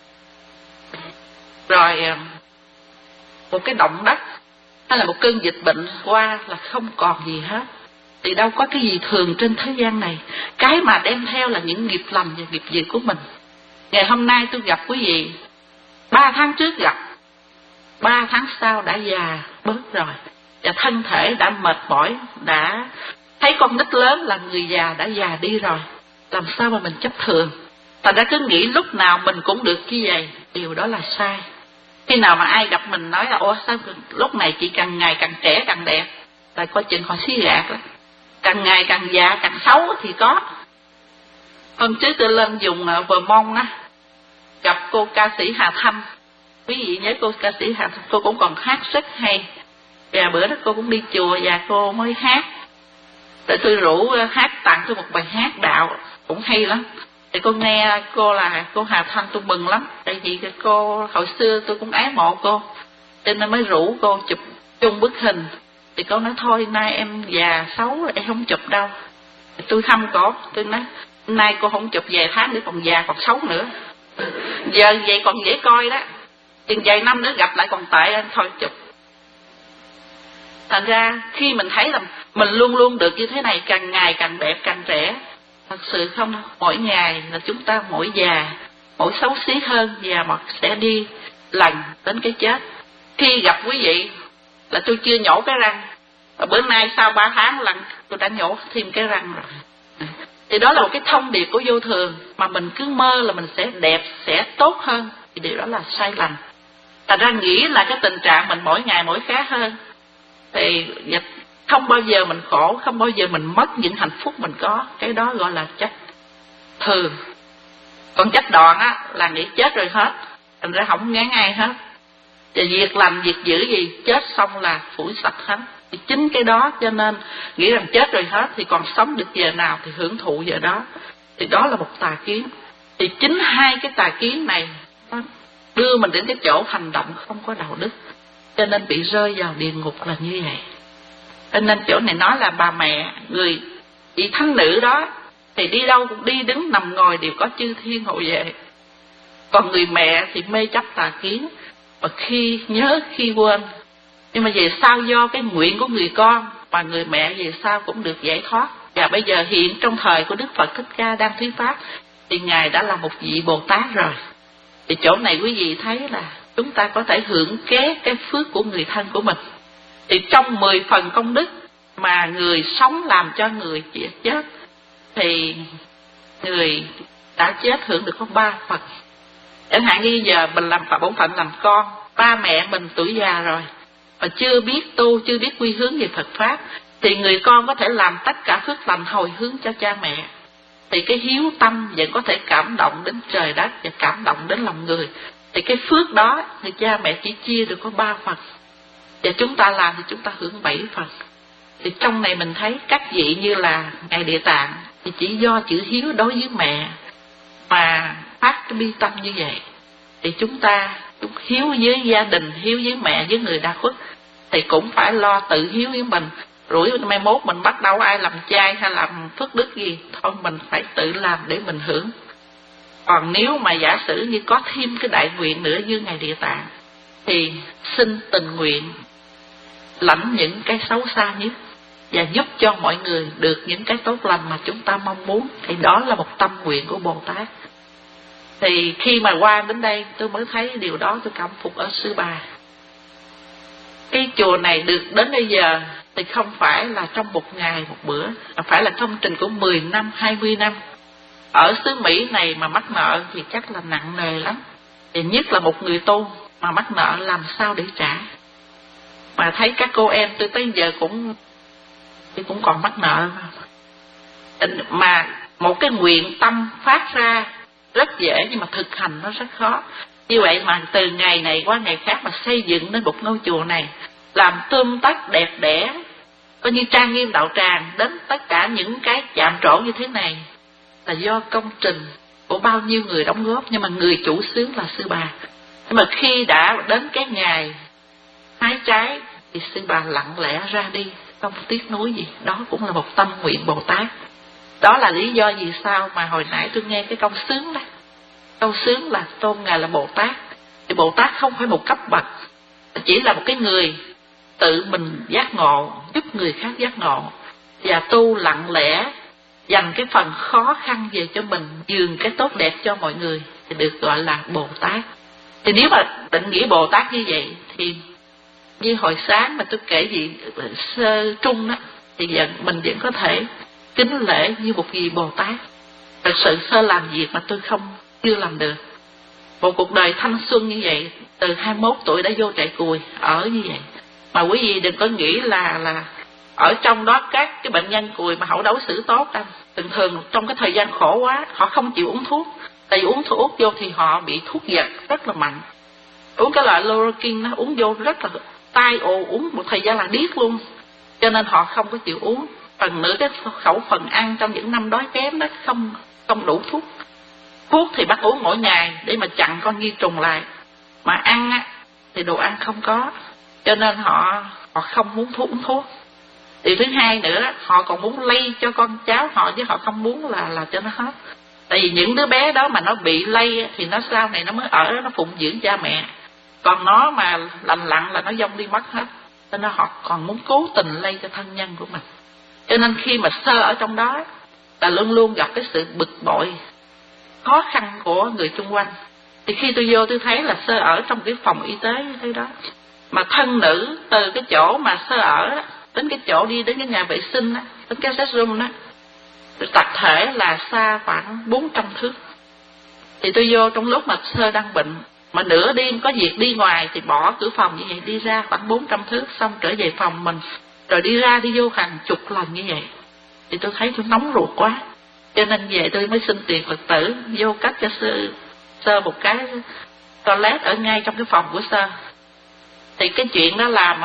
Rồi một cái động đất hay là một cơn dịch bệnh qua là không còn gì hết. Thì đâu có cái gì thường trên thế gian này. Cái mà đem theo là những nghiệp lành và nghiệp dữ của mình. Ngày hôm nay tôi gặp quý vị, ba tháng trước gặp, ba tháng sau đã già bớt rồi, và thân thể đã mệt mỏi, đã thấy con nít lớn là người già đã già đi rồi. Làm sao mà mình chấp thường? Thành ra cứ nghĩ lúc nào mình cũng được như vậy, điều đó là sai. Khi nào mà ai gặp mình nói là ủa sao lúc này chị càng ngày càng trẻ càng đẹp, là coi chừng họ xí gạt đó. Càng ngày càng già càng xấu thì có. Hôm trước tôi lên vùng Vermont á, gặp cô ca sĩ Hà Thanh. Quý vị nhớ cô ca sĩ Hà Thanh, cô cũng còn hát rất hay. Và bữa đó cô cũng đi chùa và cô mới hát. Để tôi rủ hát tặng tôi một bài hát đạo cũng hay lắm. Thì cô nghe cô là cô Hà Thanh tôi mừng lắm. Tại vì cô hồi xưa tôi cũng ái mộ cô, cho nên mới rủ cô chụp chung bức hình. Thì cô nói thôi nay em già xấu rồi, em không chụp đâu. Thì tôi thăm cổ, tôi nói nay cô không chụp vài tháng nữa còn già còn xấu nữa. Giờ vậy còn dễ coi đó, chừng vài năm nữa gặp lại còn tệ, thôi chụp. Thành ra khi mình thấy là mình luôn luôn được như thế này, càng ngày càng đẹp càng trẻ, thật sự không, mỗi ngày là chúng ta mỗi già, mỗi xấu xí hơn, và mà sẽ đi lần đến cái chết. Khi gặp quý vị là tôi chưa nhổ cái răng, và bữa nay sau ba tháng lần tôi đã nhổ thêm cái răng rồi. Thì đó là một cái thông điệp của vô thường, mà mình cứ mơ là mình sẽ đẹp, sẽ tốt hơn, thì điều đó là sai lầm. Thành ra nghĩ là cái tình trạng mình mỗi ngày mỗi khác hơn, thì không bao giờ mình khổ, không bao giờ mình mất những hạnh phúc mình có. Cái đó gọi là chấp thường. Còn chấp đoạn á là nghĩ chết rồi hết, thành ra không ngán ai hết. Và việc lành việc dữ gì chết xong là phủi sạch hết. Thì chính cái đó cho nên nghĩ rằng chết rồi hết, thì còn sống được giờ nào thì hưởng thụ giờ đó. Thì đó là một tà kiến. Thì chính hai cái tà kiến này nó đưa mình đến cái chỗ hành động không có đạo đức, cho nên bị rơi vào địa ngục là như vậy. Cho nên chỗ này nói là bà mẹ, người vị thánh nữ đó, thì đi đâu cũng đi đứng nằm ngồi đều có chư thiên hộ vệ. Còn người mẹ thì mê chấp tà kiến, mà khi nhớ khi quên. Nhưng mà về sau do cái nguyện của người con mà người mẹ về sau cũng được giải thoát. Và bây giờ hiện trong thời của Đức Phật Thích Ca đang thuyết pháp thì Ngài đã là một vị Bồ Tát rồi. Thì chỗ này quý vị thấy là chúng ta có thể hưởng ké cái phước của người thân của mình. Thì trong mười phần công đức mà người sống làm cho người chết, thì người đã chết hưởng được có ba phần. Chẳng hạn như giờ mình làm bổn phận làm con, ba mẹ mình tuổi già rồi mà chưa biết tu, chưa biết quy hướng về Phật pháp, thì người con có thể làm tất cả phước lành hồi hướng cho cha mẹ. Thì cái hiếu tâm vẫn có thể cảm động đến trời đất và cảm động đến lòng người. Thì cái phước đó thì cha mẹ chỉ chia được có ba phần, và chúng ta làm thì chúng ta hưởng bảy phần. Thì trong này mình thấy các vị như là Ngài Địa Tạng thì chỉ do chữ hiếu đối với mẹ mà phát cái bi tâm như vậy. Thì chúng ta chúng hiếu với gia đình, hiếu với mẹ, với người đã khuất, thì cũng phải lo tự hiếu với mình. Rủi mai mốt mình bắt đầu ai làm chay hay làm phước đức gì, thôi mình phải tự làm để mình hưởng. Còn nếu mà giả sử như có thêm cái đại nguyện nữa như Ngài Địa Tạng, thì xin tình nguyện lãnh những cái xấu xa nhất và giúp cho mọi người được những cái tốt lành mà chúng ta mong muốn. Thì đó là một tâm nguyện của Bồ Tát. Thì khi mà qua đến đây tôi mới thấy điều đó, tôi cảm phục ở Sư Bà. Cái chùa này được đến bây giờ thì không phải là trong một ngày một bữa, mà phải là công trình của mười năm, hai mươi năm. Ở xứ Mỹ này mà mắc nợ thì chắc là nặng nề lắm. Thì nhất là một người tu mà mắc nợ làm sao để trả. Mà thấy các cô em tôi tới giờ cũng thì cũng còn mắc nợ. Mà một cái nguyện tâm phát ra rất dễ, nhưng mà thực hành nó rất khó. Như vậy mà từ ngày này qua ngày khác mà xây dựng nên một ngôi chùa này, làm tươm tất đẹp đẽ, coi như trang nghiêm đạo tràng, đến tất cả những cái chạm trổ như thế này là do công trình của bao nhiêu người đóng góp. Nhưng mà người chủ xướng là Sư Bà. Nhưng mà khi đã đến cái ngày hái trái thì Sư Bà lặng lẽ ra đi, không tiếc nuối gì. Đó cũng là một tâm nguyện Bồ Tát. Đó là lý do vì sao mà hồi nãy tôi nghe cái câu sướng đó. Câu sướng là tôn Ngài là Bồ Tát. Thì Bồ Tát không phải một cấp bậc, chỉ là một cái người tự mình giác ngộ, giúp người khác giác ngộ, và tu lặng lẽ, dành cái phần khó khăn về cho mình, dường cái tốt đẹp cho mọi người, thì được gọi là Bồ Tát. Thì nếu mà định nghĩa Bồ Tát như vậy, thì như hồi sáng mà tôi kể gì sơ trung đó, thì vẫn, mình vẫn có thể kính lễ như một vị Bồ Tát. Thật sự sơ làm việc mà tôi không chưa làm được. Một cuộc đời thanh xuân như vậy, từ hai mươi mốt tuổi đã vô trại cùi ở như vậy. Mà quý vị đừng có nghĩ là là ở trong đó các cái bệnh nhân cùi mà họ đối xử tốt đâu. Thường thường trong cái thời gian khổ quá, họ không chịu uống thuốc. Tại vì uống thuốc vô thì họ bị thuốc giật rất là mạnh. Uống cái loại Loroquin nó uống vô rất là tai ồ, uống một thời gian là điếc luôn. Cho nên họ không có chịu uống. Phần nữa cái khẩu phần ăn trong những năm đói kém đó không không đủ thuốc. Thuốc thì bắt uống mỗi ngày để mà chặn con vi trùng lại. Mà ăn á, thì đồ ăn không có. Cho nên họ họ không muốn thuốc uống thuốc. Điều thứ hai nữa, họ còn muốn lây cho con cháu họ, chứ họ không muốn là là cho nó hết. Tại vì những đứa bé đó mà nó bị lây thì nó sau này nó mới ở đó, nó phụng dưỡng cha mẹ. Còn nó mà lành lặn là nó vong đi mất hết. Cho nên họ còn muốn cố tình lây cho thân nhân của mình. Cho nên khi mà sơ ở trong đó là luôn luôn gặp cái sự bực bội, khó khăn của người xung quanh. Thì khi tôi vô tôi thấy là sơ ở trong cái phòng y tế như thế đó, mà thân nữ từ cái chỗ mà sơ ở đó, đến cái chỗ đi đến cái nhà vệ sinh đó, đến cái restroom đó, tập thể là xa khoảng bốn trăm thước. Thì tôi vô trong lúc mà sơ đang bệnh, mà nửa đêm có việc đi ngoài thì bỏ cửa phòng như vậy, đi ra khoảng bốn trăm thước, xong trở về phòng mình, rồi đi ra đi vô hàng chục lần như vậy. Thì tôi thấy tôi nóng ruột quá, cho nên về tôi mới xin tiền Phật tử vô cách cho sơ, sơ một cái toilet ở ngay trong cái phòng của sơ. Thì cái chuyện đó làm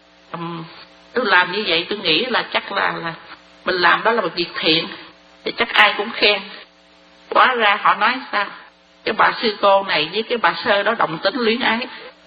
um, tôi làm như vậy tôi nghĩ là chắc là là mình làm đó là một việc thiện, thì chắc ai cũng khen. Hóa ra họ nói sao cái bà sư cô này với cái bà sơ đó đồng tính luyến ái.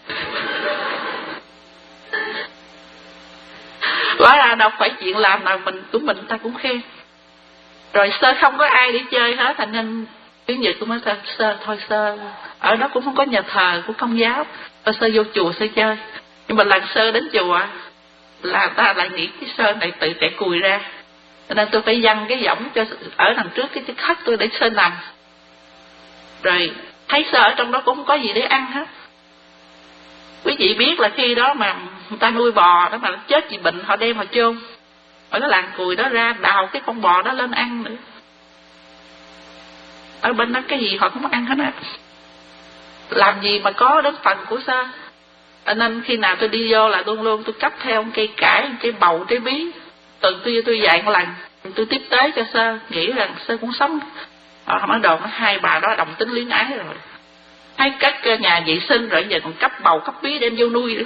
Hóa ra đâu phải chuyện làm nào mình của mình ta cũng khen. Rồi sơ không có ai để chơi hết, thành nên thứ nhật tôi mới sơ thôi sơ ở đó cũng không có nhà thờ của Công giáo. Tôi Sơ vô chùa Sơ chơi, nhưng mà lần Sơ đến chùa là ta lại nghĩ cái Sơ này tự chạy cùi ra, cho nên tôi phải dăng cái võng cho ở đằng trước cái chiếc khắc tôi để Sơ nằm. Rồi thấy Sơ ở trong đó cũng không có gì để ăn hết. Quý vị biết là khi đó mà người ta nuôi bò đó mà nó chết vì bệnh, họ đem họ chôn, ở cái làng cùi đó ra đào cái con bò đó lên ăn nữa. Ở bên đó cái gì họ cũng ăn hết á, làm gì mà có đến phần của Sơ. Cho nên khi nào tôi đi vô là luôn luôn tôi cấp theo một cây cải, một cây bầu, trái bí. Tuần tôi tôi dạy một lần, tôi tiếp tế cho Sơ, nghĩ rằng Sơ cũng sống. Họ mới đồn hai bà đó đồng tính luyến ái rồi, hay cất nhà vệ sinh rồi giờ còn cấp bầu cấp bí đem vô nuôi nữa.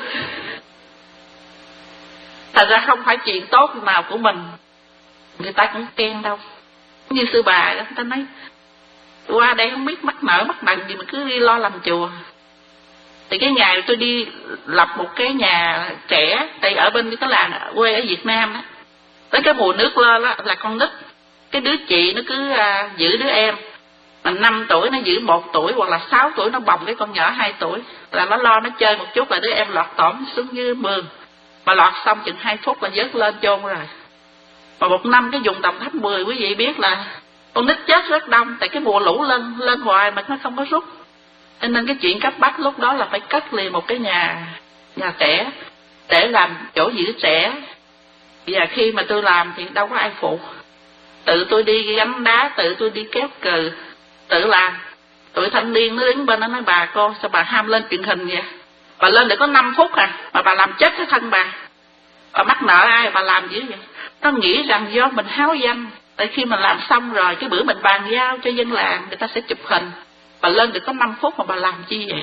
Thật ra không phải chuyện tốt nào của mình người ta cũng khen đâu. Như sư bà đó, người ta nói qua đây không biết mắc nợ mắc nần gì mà cứ đi lo làm chùa. Thì cái ngày tôi đi lập một cái nhà trẻ, tại ở bên cái làng quê ở Việt Nam á, tới cái mùa nước lên đó, là con nít, cái đứa chị nó cứ uh, giữ đứa em mà năm tuổi nó giữ một tuổi, hoặc là sáu tuổi nó bồng cái con nhỏ hai tuổi, là nó lo nó chơi một chút là đứa em lọt tỏm xuống dưới mương, mà lọt xong chừng hai phút là vớt lên chôn rồi. Mà một năm cái vùng Đồng Tháp mười quý vị biết là con nít chết rất đông, tại cái mùa lũ lên lên hoài mà nó không có rút. Cho nên cái chuyện cấp bách lúc đó là phải cất liền một cái nhà nhà trẻ để làm chỗ giữ trẻ. Và khi mà tôi làm thì đâu có ai phụ, tự tôi đi gánh đá, tự tôi đi kéo cừ, tự làm. Tụi thanh niên nó đứng bên đó nói bà cô sao bà ham lên truyền hình vậy, bà lên để có năm phút à mà bà làm chết cái thân bà, bà mắc nợ ai bà làm dữ vậy. Nó nghĩ rằng do mình háo danh, tại khi mình làm xong rồi cái bữa mình bàn giao cho dân làng người ta sẽ chụp hình, bà lên được có năm phút mà bà làm chi vậy?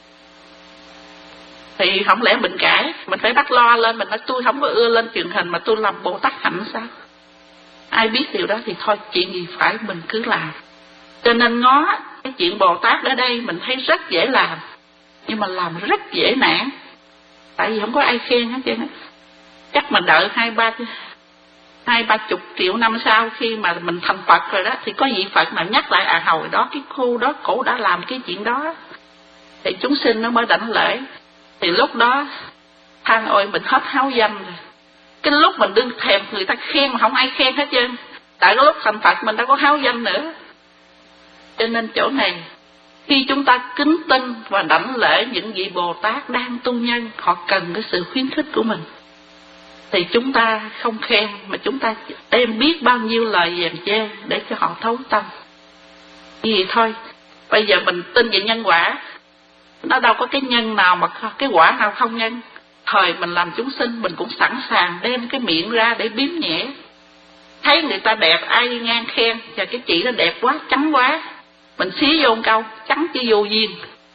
Thì không lẽ mình cãi, mình phải bắt lo lên, mình nói tôi không có ưa lên truyền hình mà tôi làm Bồ Tát hạnh sao? Ai biết điều đó thì thôi, chuyện gì phải mình cứ làm. Cho nên ngó cái chuyện Bồ Tát ở đây mình thấy rất dễ làm, nhưng mà làm rất dễ nản, tại vì không có ai khen hết trơn á. Chắc mà đợi hai ba hai ba chục triệu năm sau khi mà mình thành Phật rồi đó, thì có vị Phật nào nhắc lại à hồi đó cái khu đó cổ đã làm cái chuyện đó, thì chúng sinh nó mới đảnh lễ. Thì lúc đó than ôi mình hết háo danh rồi. Cái lúc mình đừng thèm người ta khen mà không ai khen hết trơn, tại cái lúc thành Phật mình đâu có háo danh nữa. Cho nên chỗ này khi chúng ta kính tin và đảnh lễ những vị Bồ Tát đang tu nhân, họ cần cái sự khuyến khích của mình, thì chúng ta không khen mà chúng ta đem biết bao nhiêu lời dèm chê để cho họ thấu tâm. Như vậy thôi. Bây giờ mình tin về nhân quả, nó đâu có cái nhân nào mà cái quả nào không nhân. Thời mình làm chúng sinh mình cũng sẵn sàng đem cái miệng ra để biếm nhẹ. Thấy người ta đẹp ai đi ngang khen, và cái chị đó đẹp quá, trắng quá, mình xí vô một câu trắng chứ vô duyên.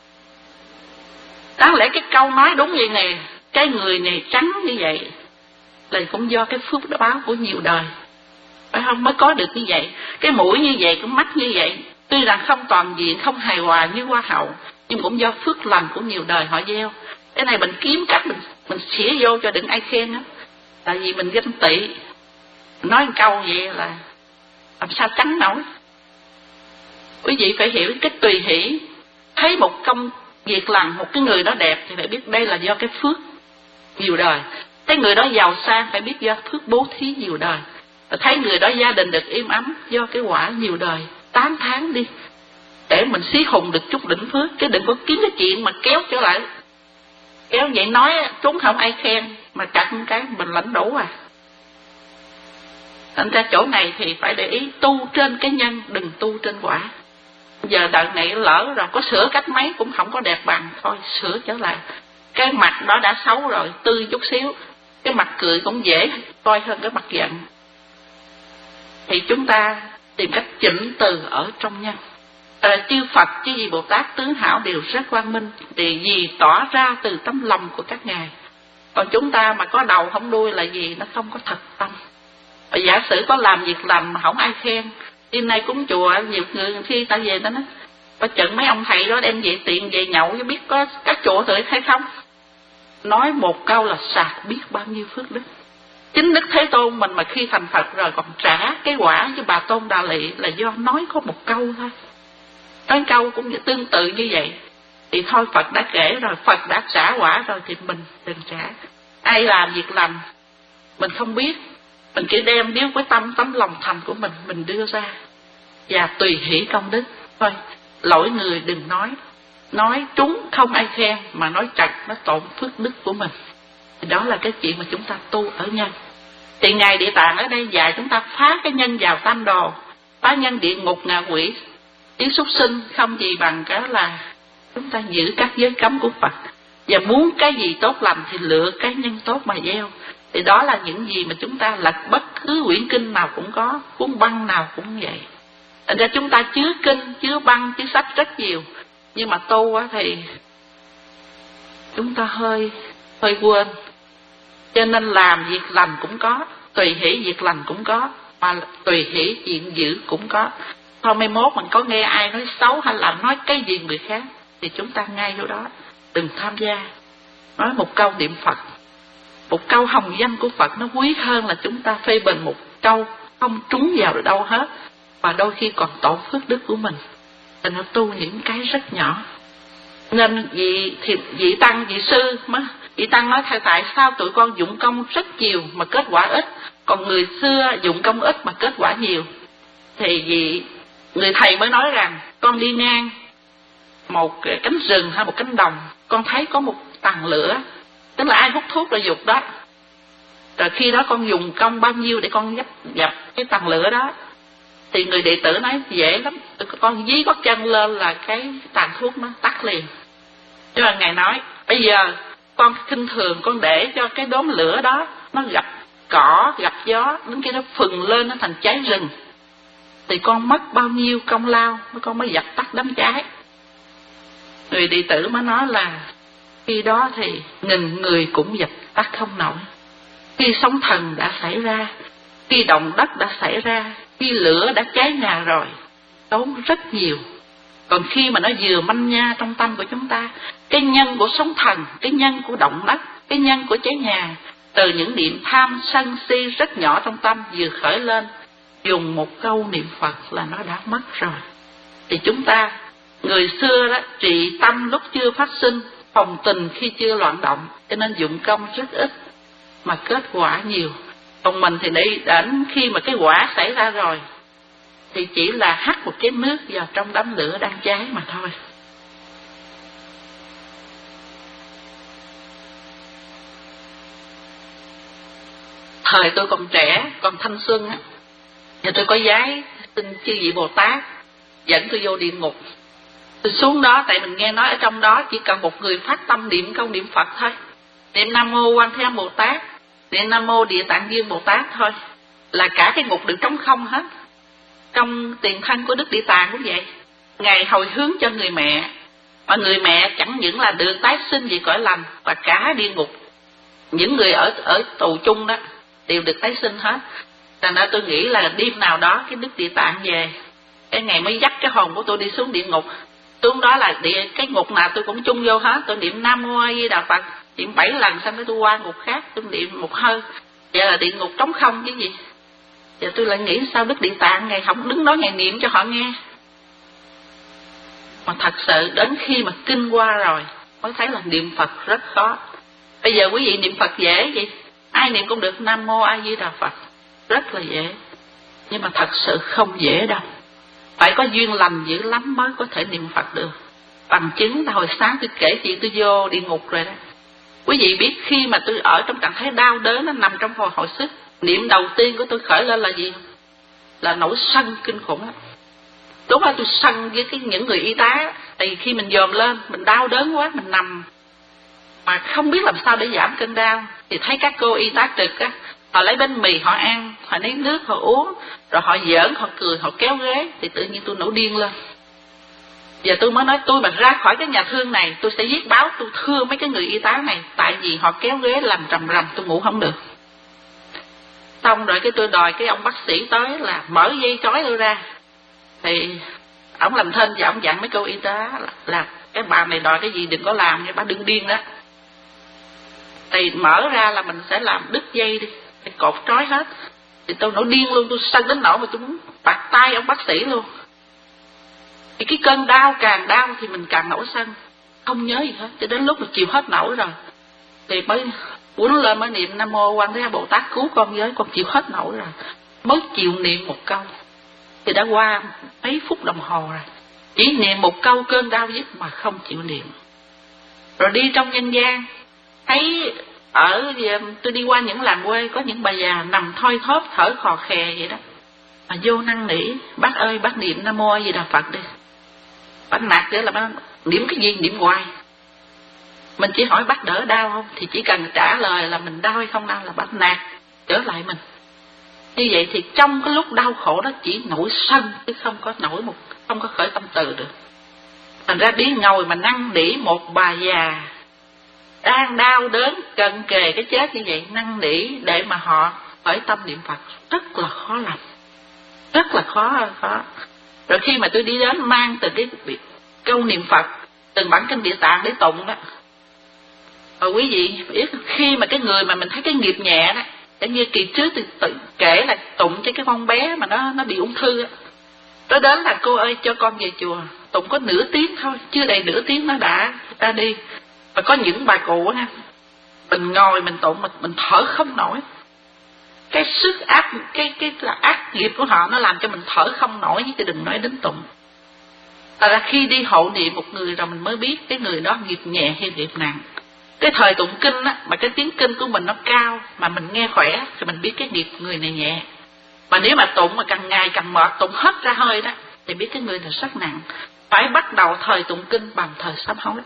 Đáng lẽ cái câu nói đúng vậy nè, cái người này trắng như vậy là cũng do cái phước báo của nhiều đời, phải không, mới có được như vậy. Cái mũi như vậy, cái mắt như vậy, tuy rằng không toàn diện, không hài hòa như hoa hậu, nhưng cũng do phước lành của nhiều đời họ gieo. Cái này mình kiếm cách mình mình xỉa vô cho đừng ai khen á, tại vì mình ganh tị. Nói một câu vậy là làm sao tránh nổi. Quý vị phải hiểu cái tùy hỷ. Thấy một công việc làm một cái người đó đẹp thì phải biết đây là do cái phước nhiều đời. Thấy người đó giàu sang phải biết do phước bố thí nhiều đời. Và thấy người đó gia đình được im ấm do cái quả nhiều đời. Tám tháng đi để mình xí hùng được chút đỉnh phước, chứ đừng có kiếm cái chuyện mà kéo trở lại. Kéo vậy nói trúng không ai khen mà chặt cái mình lãnh đủ à. Thành ra chỗ này thì phải để ý tu trên cái nhân, đừng tu trên quả. Giờ đợt này lỡ rồi có sửa cách mấy cũng không có đẹp bằng, thôi sửa trở lại. Cái mặt đó đã xấu rồi, tươi chút xíu, cái mặt cười cũng dễ coi hơn cái mặt giận. Thì chúng ta tìm cách chỉnh từ ở trong nhân. À, chư Phật chứ gì Bồ Tát tướng hảo đều rất quang minh, thì gì tỏ ra từ tấm lòng của các ngài. Còn chúng ta mà có đầu không đuôi là gì, nó không có thật tâm. Và giả sử có làm việc lành mà không ai khen, đêm nay cúng chùa nhiều người khi ta về ta nói có chừng mấy ông thầy đó đem về tiền về nhậu chứ biết có các chùa tự hay không. Nói một câu là sạc biết bao nhiêu phước đức. Chính Đức Thế Tôn mình mà khi thành Phật rồi còn trả cái quả cho bà Tôn Đà Lị là do nói có một câu thôi. Nói câu cũng tương tự như vậy. thì thôi Phật đã kể rồi, Phật đã trả quả rồi thì mình đừng trả. Ai làm việc lành mình không biết, mình chỉ đem điếu với tâm tấm lòng thành của mình mình đưa ra và tùy hỷ công đức thôi. Lỗi người đừng nói, nói trúng không ai khen, mà nói trật nó tổn phước đức của mình. Thì đó là cái chuyện mà chúng ta tu ở nhân. Thì Ngài Địa Tạng ở đây dạy chúng ta phá cái nhân vào tam đồ, phá nhân địa ngục ngạ quỷ tiếng súc sinh, không gì bằng cái là chúng ta giữ các giới cấm của Phật. Và muốn cái gì tốt lành thì lựa cái nhân tốt mà gieo. Thì đó là những gì mà chúng ta lật bất cứ quyển kinh nào cũng có, cuốn băng nào cũng vậy. Thành ra chúng ta chứa kinh, chứa băng, chứa sách rất nhiều, nhưng mà tu thì chúng ta hơi hơi quên. Cho nên làm việc lành cũng có, tùy hỷ việc lành cũng có, mà tùy hỷ chuyện dữ cũng có. Thôi mai mốt mình có nghe ai nói xấu hay là nói cái gì người khác thì chúng ta ngay vô đó đừng tham gia. Nói một câu niệm Phật, một câu hồng danh của Phật nó quý hơn là chúng ta phê bình một câu không trúng vào đâu hết, và đôi khi còn tổn phước đức của mình. Thì nó tu những cái rất nhỏ. Nên vị, thì, vị tăng, vị sư mới, vị tăng nói theo tại sao tụi con dụng công rất nhiều mà kết quả ít, còn người xưa dụng công ít mà kết quả nhiều. Thì vị người thầy mới nói rằng con đi ngang một cánh rừng hay một cánh đồng, con thấy có một tàn lửa, tức là ai hút thuốc rồi dục đó. Rồi khi đó con dùng công bao nhiêu để con dập, dập cái tàn lửa đó? Thì người đệ tử nói dễ lắm, con dí gót chân lên là cái tàn thuốc nó tắt liền. Nhưng mà Ngài nói bây giờ con khinh thường, con để cho cái đốm lửa đó nó gặp cỏ, gặp gió, đến khi nó phừng lên nó thành cháy rừng, thì con mất bao nhiêu công lao con mới dập tắt đám cháy. Người đệ tử mới nói là khi đó thì nghìn người cũng dập tắt không nổi. Khi sóng thần đã xảy ra, khi động đất đã xảy ra, khi lửa đã cháy nhà rồi, tốn rất nhiều. Còn khi mà nó vừa manh nha trong tâm của chúng ta, cái nhân của sóng thần, cái nhân của động đất, cái nhân của cháy nhà, từ những niệm tham sân si rất nhỏ trong tâm vừa khởi lên, dùng một câu niệm Phật là nó đã mất rồi. Thì chúng ta, người xưa đó, trị tâm lúc chưa phát sinh, phòng tình khi chưa loạn động, cho nên dụng công rất ít mà kết quả nhiều. Còn mình thì để đến khi mà cái quả xảy ra rồi thì chỉ là hắt một cái nước vào trong đám lửa đang cháy mà thôi. Thời tôi còn trẻ, còn thanh xuân á, và tôi có giái xin chư vị Bồ Tát dẫn tôi vô địa ngục. Tôi xuống đó tại mình nghe nói ở trong đó chỉ cần một người phát tâm niệm câu niệm Phật thôi, niệm Nam Mô Quan Thế Âm Bồ Tát, niệm Nam Mô Địa Tạng Vương Bồ Tát thôi, là cả cái ngục được trống không hết. Trong tiền thân của Đức Địa Tạng cũng vậy, Ngài hồi hướng cho người mẹ, mà người mẹ chẳng những là được tái sinh về cõi lành, và cả địa ngục những người ở ở tù chung đó đều được tái sinh hết. Thành ra tôi nghĩ là đêm nào đó cái Đức Địa Tạng về, cái Ngài mới dắt cái hồn của tôi đi xuống địa ngục. Xuống đó là địa, cái ngục nào tôi cũng chung vô hết. Tôi niệm Nam Mô A Di Đà Phật niệm bảy lần, xong cái tôi qua ngục khác tôi niệm một hơi, vậy là địa ngục trống không chứ gì. Giờ tôi lại nghĩ sao Đức Địa Tạng Ngài không đứng đó Ngài niệm cho họ nghe. Mà thật sự đến khi mà kinh qua rồi mới thấy là niệm Phật rất khó. Bây giờ quý vị niệm Phật dễ vậy, ai niệm cũng được Nam Mô A Di Đà Phật, rất là dễ. Nhưng mà thật sự không dễ đâu, phải có duyên lành dữ lắm mới có thể niệm Phật được. Bằng chứng là hồi sáng tôi kể chuyện tôi vô địa ngục rồi đó. Quý vị biết khi mà tôi ở trong trạng thái đau đớn, nó nằm trong hồi hồi sức, niệm đầu tiên của tôi khởi lên là gì? Là nỗi sân kinh khủng đó. Đúng là tôi sân với cái những người y tá. Tại vì khi mình dòm lên, mình đau đớn quá, mình nằm mà không biết làm sao để giảm cơn đau, thì thấy các cô y tá trực á, họ lấy bánh mì họ ăn, họ lấy nước họ uống, rồi họ giỡn, họ cười, họ kéo ghế, thì tự nhiên tôi nổi điên lên. Giờ tôi mới nói tôi mà ra khỏi cái nhà thương này, tôi sẽ viết báo tôi thưa mấy cái người y tá này, tại vì họ kéo ghế làm rầm rầm, tôi ngủ không được. Xong rồi cái tôi đòi cái ông bác sĩ tới là mở dây trói tôi ra. Thì ông làm thinh và ông dặn mấy cô y tá là, là cái bà này đòi cái gì đừng có làm nha, bà đừng điên đó. Thì mở ra là mình sẽ làm đứt dây đi, thì cột trói hết. Thì tôi nổi điên luôn, tôi sân đến nỗi mà tôi muốn bạt tay ông bác sĩ luôn. Thì cái cơn đau càng đau thì mình càng nổi sân. không nhớ gì hết, cho đến lúc mà chịu hết nổi rồi thì mới quýnh lên mới niệm Nam Mô Quan Thế Âm Bồ Tát cứu con với, con chịu hết nổi rồi mới chịu niệm một câu. Thì đã qua mấy phút đồng hồ rồi, chỉ niệm một câu cơn đau dứt mà không chịu niệm. Rồi đi trong nhân gian, thấy ở tôi đi qua những làng quê có những bà già nằm thoi thóp thở khò khè vậy đó, mà vô năn nỉ: bác ơi bác niệm Nam Mô A Di Đà Phật đi. Bác nạt để là bác niệm cái gì niệm hoài. Mình chỉ hỏi bác đỡ đau không, thì chỉ cần trả lời là mình đau hay không đau là bác nạt trở lại mình. Như vậy thì trong cái lúc đau khổ đó chỉ nổi sân chứ không có nổi một không có khởi tâm từ được. Thành ra đi ngồi mà năn nỉ một bà già đang đau đớn cận kề cái chết như vậy, năn nỉ để mà họ khởi tâm niệm Phật rất là khó làm, rất là khó khó. Rồi khi mà tôi đi đến mang từ cái câu niệm Phật, từng bản kinh Địa Tạng để tụng đó. Rồi quý vị biết khi mà cái người mà mình thấy cái nghiệp nhẹ đó, giống như kỳ trước tôi tự kể là tụng cho cái con bé mà nó nó bị ung thư á, nó đến là cô ơi cho con về chùa, tụng có nửa tiếng thôi, chưa đầy nửa tiếng nó đã ra đi. Và có những bà cụ á, mình ngồi mình tụng mình mình thở không nổi, cái sức ác cái cái là ác nghiệp của họ nó làm cho mình thở không nổi, chứ đừng nói đến tụng. Thật ra khi đi hộ niệm một người rồi mình mới biết cái người đó nghiệp nhẹ hay nghiệp nặng. Cái thời tụng kinh á, mà cái tiếng kinh của mình nó cao mà mình nghe khỏe thì mình biết cái nghiệp người này nhẹ. Mà nếu mà tụng mà càng ngày càng mệt, tụng hết ra hơi đó thì biết cái người này rất nặng. Phải bắt đầu thời tụng kinh bằng thời sám hối,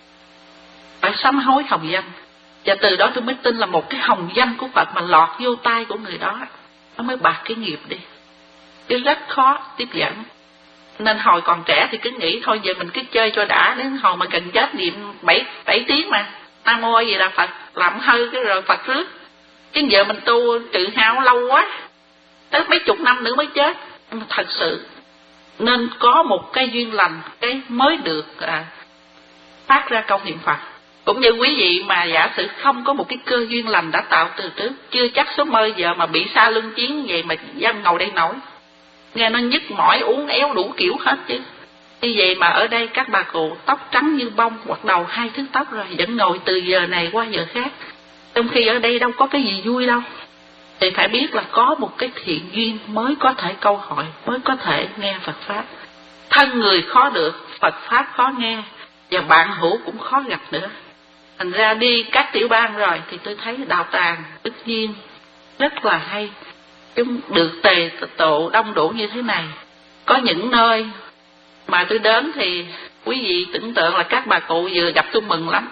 phải sám hối hồng danh. Và từ đó tôi mới tin là một cái hồng danh của Phật mà lọt vô tai của người đó, nó mới bạc cái nghiệp đi. Chứ rất khó tiếp dẫn. Nên hồi còn trẻ thì cứ nghĩ thôi giờ mình cứ chơi cho đã, đến hồi mà cần chết niệm bảy bảy tiếng mà Nam Mô gì là Phật, làm hơi cái rồi Phật rước. Chứ giờ mình tu tự hào lâu quá, tới mấy chục năm nữa mới chết. Nhưng mà thật sự nên có một cái duyên lành cái mới được à, phát ra câu niệm Phật. Cũng như quý vị mà giả sử không có một cái cơ duyên lành đã tạo từ trước, chưa chắc số mơ giờ mà bị xa lưng chiến vậy mà dân ngồi đây nổi. Nghe nó nhức mỏi uốn éo đủ kiểu hết chứ. Như vậy mà ở đây các bà cụ tóc trắng như bông, hoặc đầu hai thước tóc rồi vẫn ngồi từ giờ này qua giờ khác, trong khi ở đây đâu có cái gì vui đâu. Thì phải biết là có một cái thiện duyên mới có thể câu hỏi, mới có thể nghe Phật Pháp. Thân người khó được, Phật Pháp khó nghe, và bạn hữu cũng khó gặp nữa. Thành ra đi các tiểu bang rồi thì tôi thấy đạo tràng Đức Duyên rất là hay. Chúng được tề tụ đông đủ như thế này. Có những nơi mà tôi đến thì quý vị tưởng tượng là các bà cụ vừa gặp tôi mừng lắm,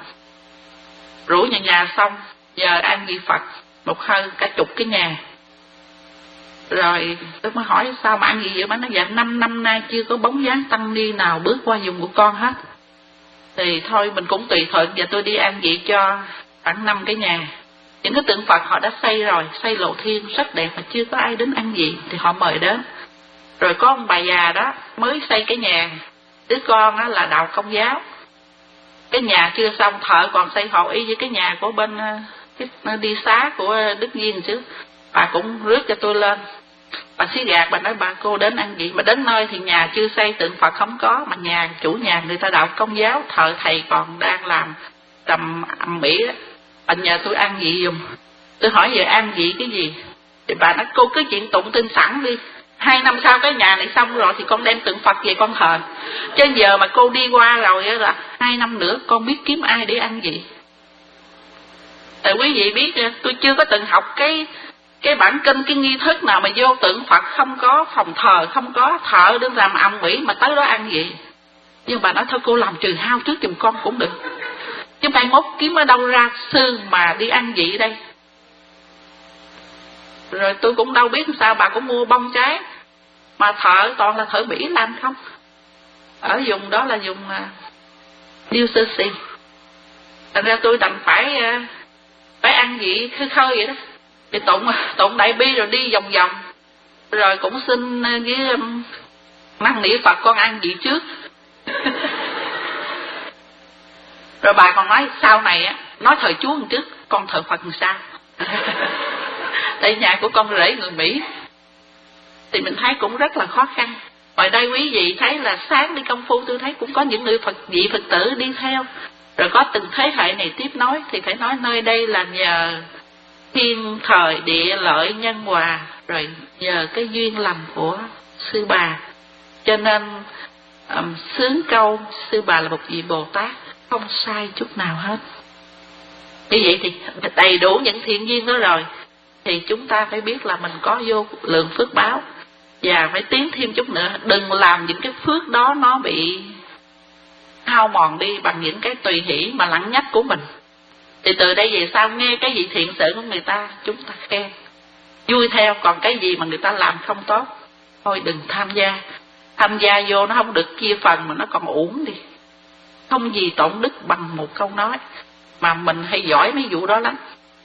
rủ nhà nhà xong giờ ăn vị Phật một hơi cả chục cái nhà. Rồi tôi mới hỏi sao mà ăn gì vậy? Bà nói dạ năm năm nay chưa có bóng dáng tăng ni nào bước qua vùng của con hết. Thì thôi mình cũng tùy thuận, và tôi đi ăn vị cho khoảng năm cái nhà. Những cái tượng Phật họ đã xây rồi, xây lộ thiên rất đẹp mà chưa có ai đến ăn gì thì họ mời đến. Rồi có ông bà già đó mới xây cái nhà, đứa con đó là đạo Công giáo, cái nhà chưa xong thợ còn xây hộ y với cái nhà của bên cái đi xá của Đức Duyên chứ. Bà cũng rước cho tôi lên, bà xí gạt, bà nói bà cô đến ăn gì. Mà đến nơi thì nhà chưa xây tượng Phật không có, mà nhà chủ nhà người ta đạo Công giáo, thợ thầy còn đang làm tầm ầm ĩ đó. Bà nhờ tôi ăn gì dùng. Tôi hỏi giờ ăn gì cái gì, thì bà nói cô cứ chuyện tụng tin sẵn đi, hai năm sau cái nhà này xong rồi thì con đem tượng Phật về con thờ. Chứ giờ mà cô đi qua rồi là hai năm nữa con biết kiếm ai để ăn gì. Tại quý vị biết tôi chưa có từng học cái cái bản kinh, cái nghi thức nào mà vô tượng Phật không có phòng thờ, không có thợ đứng làm ầm ĩ mà tới đó ăn gì. Nhưng bà nói thôi cô làm trừ hao trước giùm con cũng được, chứ mai mốt kiếm ở đâu ra sư mà đi ăn gì đây. Rồi tôi cũng đâu biết sao, bà cũng mua bông trái mà thợ toàn là thợ Bỉ làm không. Ở vùng đó là vùng uh, New Jersey. Thành ra tôi đành phải uh, phải ăn gì khơi khơi vậy đó. Thì tụng tụng đại bi rồi đi vòng vòng, rồi cũng xin uh, với um, năn nỉ Phật con ăn gì trước. Rồi bà còn nói sau này á, nói thờ Chúa một trước, con thờ Phật làm sao. Tại nhà của con rể người Mỹ thì mình thấy cũng rất là khó khăn. Ngoài đây quý vị thấy là sáng đi công phu tôi thấy cũng có những người Phật vị Phật tử đi theo, rồi có từng thế hệ này tiếp nối. Thì phải nói nơi đây là nhờ thiên thời địa lợi nhân hòa, rồi nhờ cái duyên lành của sư bà. Cho nên um, xướng câu sư bà là một vị Bồ Tát không sai chút nào hết. Như vậy thì đầy đủ những thiện duyên đó rồi, thì chúng ta phải biết là mình có vô lượng phước báo, và phải tiến thêm chút nữa. Đừng làm những cái phước đó nó bị hao mòn đi bằng những cái tùy hỷ mà lẳng nhách của mình. Thì từ đây về sau nghe cái gì thiện sự của người ta, chúng ta khen vui theo. Còn cái gì mà người ta làm không tốt, thôi đừng tham gia. Tham gia vô nó không được chia phần mà nó còn uổng đi. Không gì tổn đức bằng một câu nói. Mà mình hay giỏi mấy vụ đó lắm.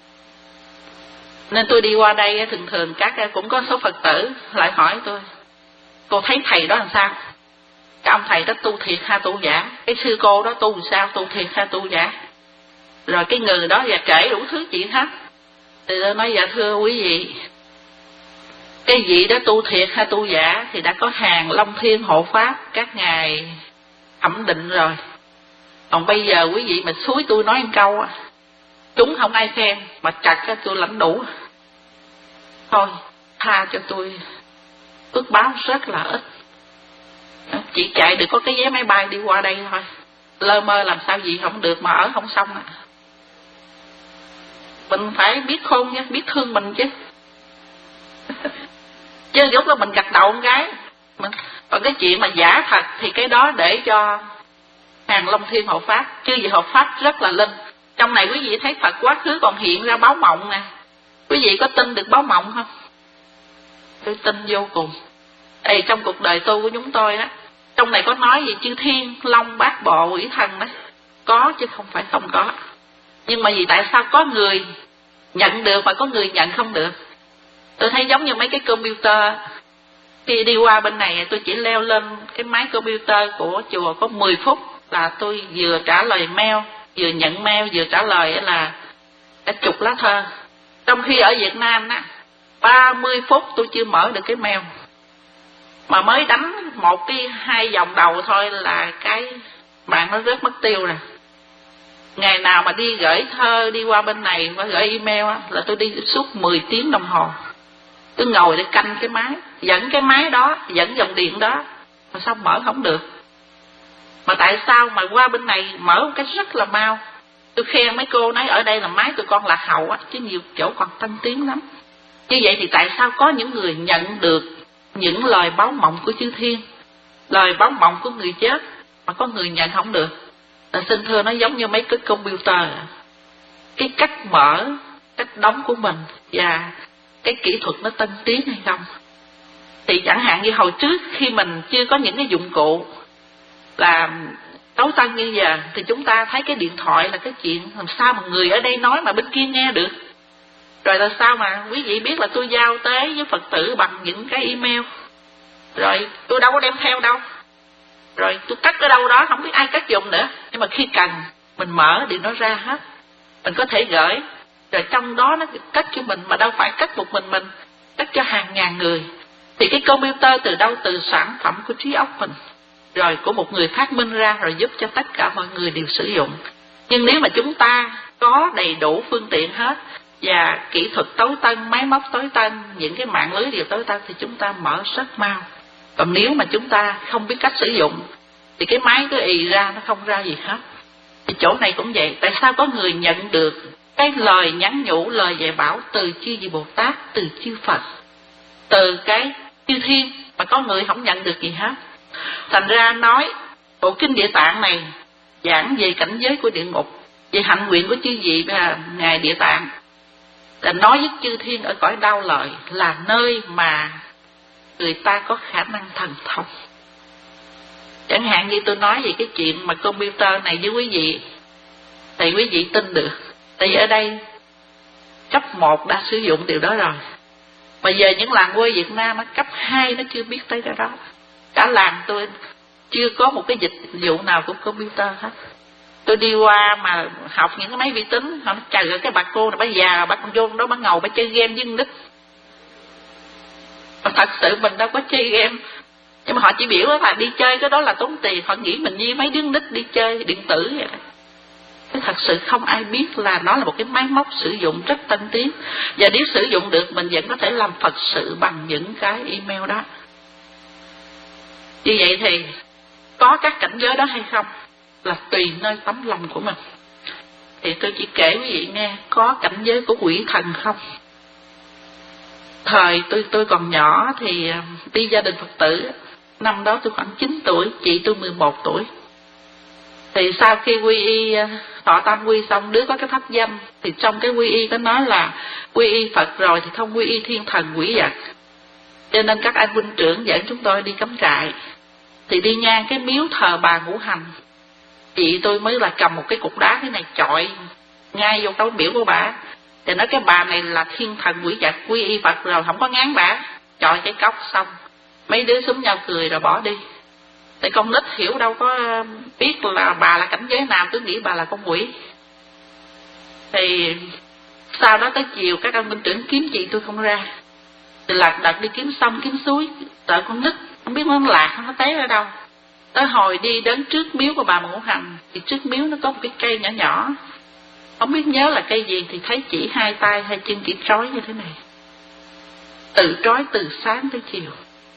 Nên tôi đi qua đây thường thường các cũng có số Phật tử lại hỏi tôi: cô thấy thầy đó làm sao? Cái ông thầy đó tu thiệt hay tu giả? Cái sư cô đó tu làm sao? Tu thiệt hay tu giả? Rồi cái người đó và kể đủ thứ chuyện hết. Thì tôi nói: dạ thưa quý vị, cái vị đó tu thiệt hay tu giả thì đã có hàng Long Thiên hộ pháp các ngài thẩm định rồi. Còn bây giờ quý vị mà xúi tôi nói một câu, chúng không ai khen mà chặt cho tôi lãnh đủ, thôi tha cho tôi, phước báo rất là ít. Chỉ chạy được có cái vé máy bay đi qua đây thôi, lơ mơ làm sao gì không được mà ở không xong à. Mình phải biết khôn chứ, biết thương mình chứ. Chứ lúc đó mình gật đầu một cái mình... Còn cái chuyện mà giả thật thì cái đó để cho hàng Long Thiên hộ pháp. Chứ vì hộ pháp rất là linh. Trong này quý vị thấy Phật quá khứ còn hiện ra báo mộng nè. Quý vị có tin được báo mộng không? Tôi tin vô cùng. Ê, trong cuộc đời tu của chúng tôi đó, trong này có nói gì chư thiên, long, bát bộ, quỷ thần đó, có chứ không phải không có. Nhưng mà vì tại sao có người nhận được mà có người nhận không được? Tôi thấy giống như mấy cái computer. Khi đi qua bên này tôi chỉ leo lên cái máy computer của chùa có mười phút là tôi vừa trả lời mail, vừa nhận mail, vừa trả lời là cả chục lá thơ. Trong khi ở Việt Nam á, ba mươi phút tôi chưa mở được cái mail, mà mới đánh một cái hai dòng đầu thôi là cái bạn nó rớt mất tiêu rồi. Ngày nào mà đi gửi thơ đi qua bên này và gửi email á, là tôi đi suốt mười tiếng đồng hồ. Tôi ngồi để canh cái máy, dẫn cái máy đó, dẫn dòng điện đó, mà sao mở không được. Mà tại sao mà qua bên này mở một cái rất là mau. Tôi khen mấy cô nói ở đây là máy tụi con lạc hậu á, chứ nhiều chỗ còn tân tiến lắm. Như vậy thì tại sao có những người nhận được những lời báo mộng của chư thiên, lời báo mộng của người chết, mà có người nhận không được? Là xin thưa, nó giống như mấy cái computer, cái cách mở, cách đóng của mình và cái kỹ thuật nó tân tiến hay không. Thì chẳng hạn như hồi trước khi mình chưa có những cái dụng cụ là tối tân như giờ, thì chúng ta thấy cái điện thoại là cái chuyện làm sao mà người ở đây nói mà bên kia nghe được. Rồi là sao mà quý vị biết là tôi giao tế với Phật tử bằng những cái email, rồi tôi đâu có đem theo đâu, rồi tôi cất ở đâu đó không biết ai cất dùng nữa. Nhưng mà khi cần mình mở thì nó ra hết, mình có thể gửi, rồi trong đó nó cất cho mình, mà đâu phải cất một mình mình, cất cho hàng ngàn người. Thì cái computer từ đâu? Từ sản phẩm của trí óc mình, rồi của một người phát minh ra, rồi giúp cho tất cả mọi người đều sử dụng. Nhưng nếu mà chúng ta có đầy đủ phương tiện hết, và kỹ thuật tối tân, máy móc tối tân, những cái mạng lưới đều tối tân, thì chúng ta mở rất mau. Còn nếu mà chúng ta không biết cách sử dụng thì cái máy cứ ì ra, nó không ra gì hết. Thì chỗ này cũng vậy. Tại sao có người nhận được cái lời nhắn nhủ, lời dạy bảo từ chư vị Bồ Tát, từ chư Phật, từ cái chư thiên, mà có người không nhận được gì hết? Thành ra nói bộ kinh Địa Tạng này giảng về cảnh giới của địa ngục, về hạnh nguyện của chư vị và ngài Địa Tạng, là nói với chư thiên ở cõi đau lợi, là nơi mà người ta có khả năng thần thông. Chẳng hạn như tôi nói về cái chuyện mà computer này với quý vị, thì quý vị tin được. Tại vì ở đây cấp một đã sử dụng điều đó rồi. Mà giờ những làng quê Việt Nam cấp hai nó chưa biết tới cái đó. Cả làng tôi chưa có một cái dịch vụ nào của computer hết. Tôi đi qua mà học những cái máy vi tính, họ nói trời ơi, cái bà cô này bà già, bà còn vô đó bà ngồi bà chơi game với con nít. Mà thật sự mình đâu có chơi game. Nhưng mà họ chỉ biểu là đi chơi cái đó là tốn tiền. Họ nghĩ mình như mấy đứa nít đi chơi điện tử vậy đó. Thế thật sự không ai biết là nó là một cái máy móc sử dụng rất tân tiến. Và nếu sử dụng được mình vẫn có thể làm Phật sự bằng những cái email đó. Như vậy thì có các cảnh giới đó hay không là tùy nơi tấm lòng của mình. Thì tôi chỉ kể quý vị nghe, có cảnh giới của quỷ thần không? Thời tôi tôi còn nhỏ thì đi gia đình Phật tử, năm đó tôi khoảng chín tuổi, chị tôi mười một tuổi. Thì sau khi quy y thọ tam quy xong, đứa có cái pháp danh, thì trong cái quy y có nói là quy y Phật rồi thì không quy y thiên thần quỷ vật. Cho nên các anh huynh trưởng dẫn chúng tôi đi cắm trại. Thì đi ngang cái miếu thờ bà Ngũ Hành, chị tôi mới là cầm một cái cục đá thế này chọi ngay vô cái biểu của bà. Thì nói cái bà này là thiên thần quỷ vật, quy y Phật rồi không có ngán bà. Chọi cái cốc xong, mấy đứa xúm nhau cười rồi bỏ đi. Tại con nít hiểu đâu có biết là bà là cảnh giới nào, cứ nghĩ bà là con quỷ. Thì sau đó tới chiều các anh huynh trưởng kiếm chị tôi không ra. Thì lạc đật đi kiếm sông kiếm suối, sợ con nít không biết nó lạc nó té ở đâu. Tới hồi đi đến trước miếu của bà Ngũ Hành, thì trước miếu nó có một cái cây nhỏ nhỏ, không biết nhớ là cây gì, thì thấy chỉ hai tay hai chân chỉ trói như thế này, từ trói từ sáng tới chiều.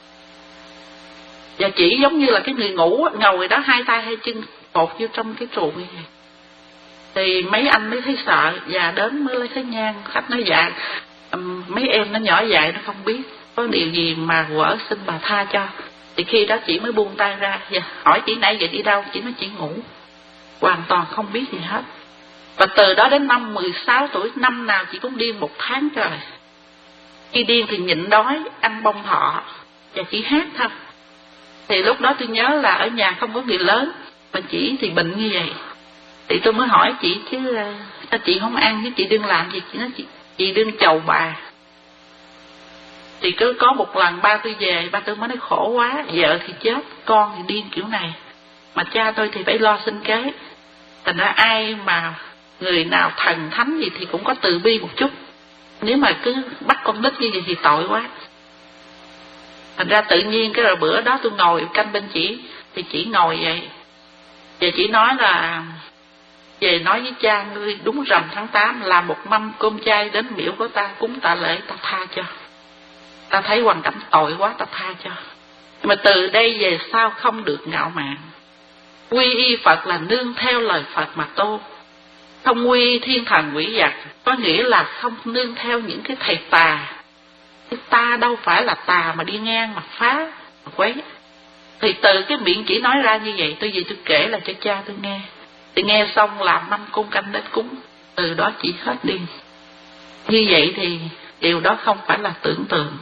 Và chỉ giống như là cái người ngủ ngồi đó, hai tay hai chân cột vô trong cái trụ như vậy. Thì mấy anh mới thấy sợ và đến mới lấy cái nhang. Khách nói dạ um, mấy em nó nhỏ dại nó không biết có điều gì mà quở xin bà tha cho. Thì khi đó chị mới buông tay ra và hỏi chị nãy giờ đi đâu. Chị nói chị ngủ, hoàn toàn không biết gì hết. Và từ đó đến năm mười sáu tuổi, năm nào chị cũng điên một tháng trời. Khi điên thì nhịn đói, ăn bông thọ và chỉ hát thôi. Thì lúc đó tôi nhớ là ở nhà không có người lớn, mà chị thì bệnh như vậy. Thì tôi mới hỏi chị chứ sao chị không ăn, chứ chị đừng làm gì. Chị nói chị, chị đừng chầu bà. Thì cứ có một lần ba tôi về, ba tôi mới nói khổ quá, vợ thì chết, con thì điên kiểu này, mà cha tôi thì phải lo sinh kế. Thành ra ai mà người nào thần thánh gì thì cũng có từ bi một chút. Nếu mà cứ bắt con nít như vậy thì tội quá. Thành ra tự nhiên cái rồi bữa đó tôi ngồi canh bên chị, thì chị ngồi vậy. Và chị nói là về nói với cha ngươi đúng rằm tháng tám làm một mâm cơm chay đến miễu của ta cúng tạ lễ, ta tha cho. Ta thấy hoàn cảnh tội quá, ta tha cho. Mà từ đây về sau không được ngạo mạn. Quy y Phật là nương theo lời Phật mà tu. Không quy y thiên thần quỷ vật, có nghĩa là không nương theo những cái thầy tà. Cái ta đâu phải là tà mà đi ngang mà phá, mà quấy. Thì từ cái miệng chỉ nói ra như vậy, tôi về tôi kể là cho cha tôi nghe. Thì nghe xong làm mâm cơm canh đến cúng. Từ đó chỉ hết điên. Như vậy thì điều đó không phải là tưởng tượng.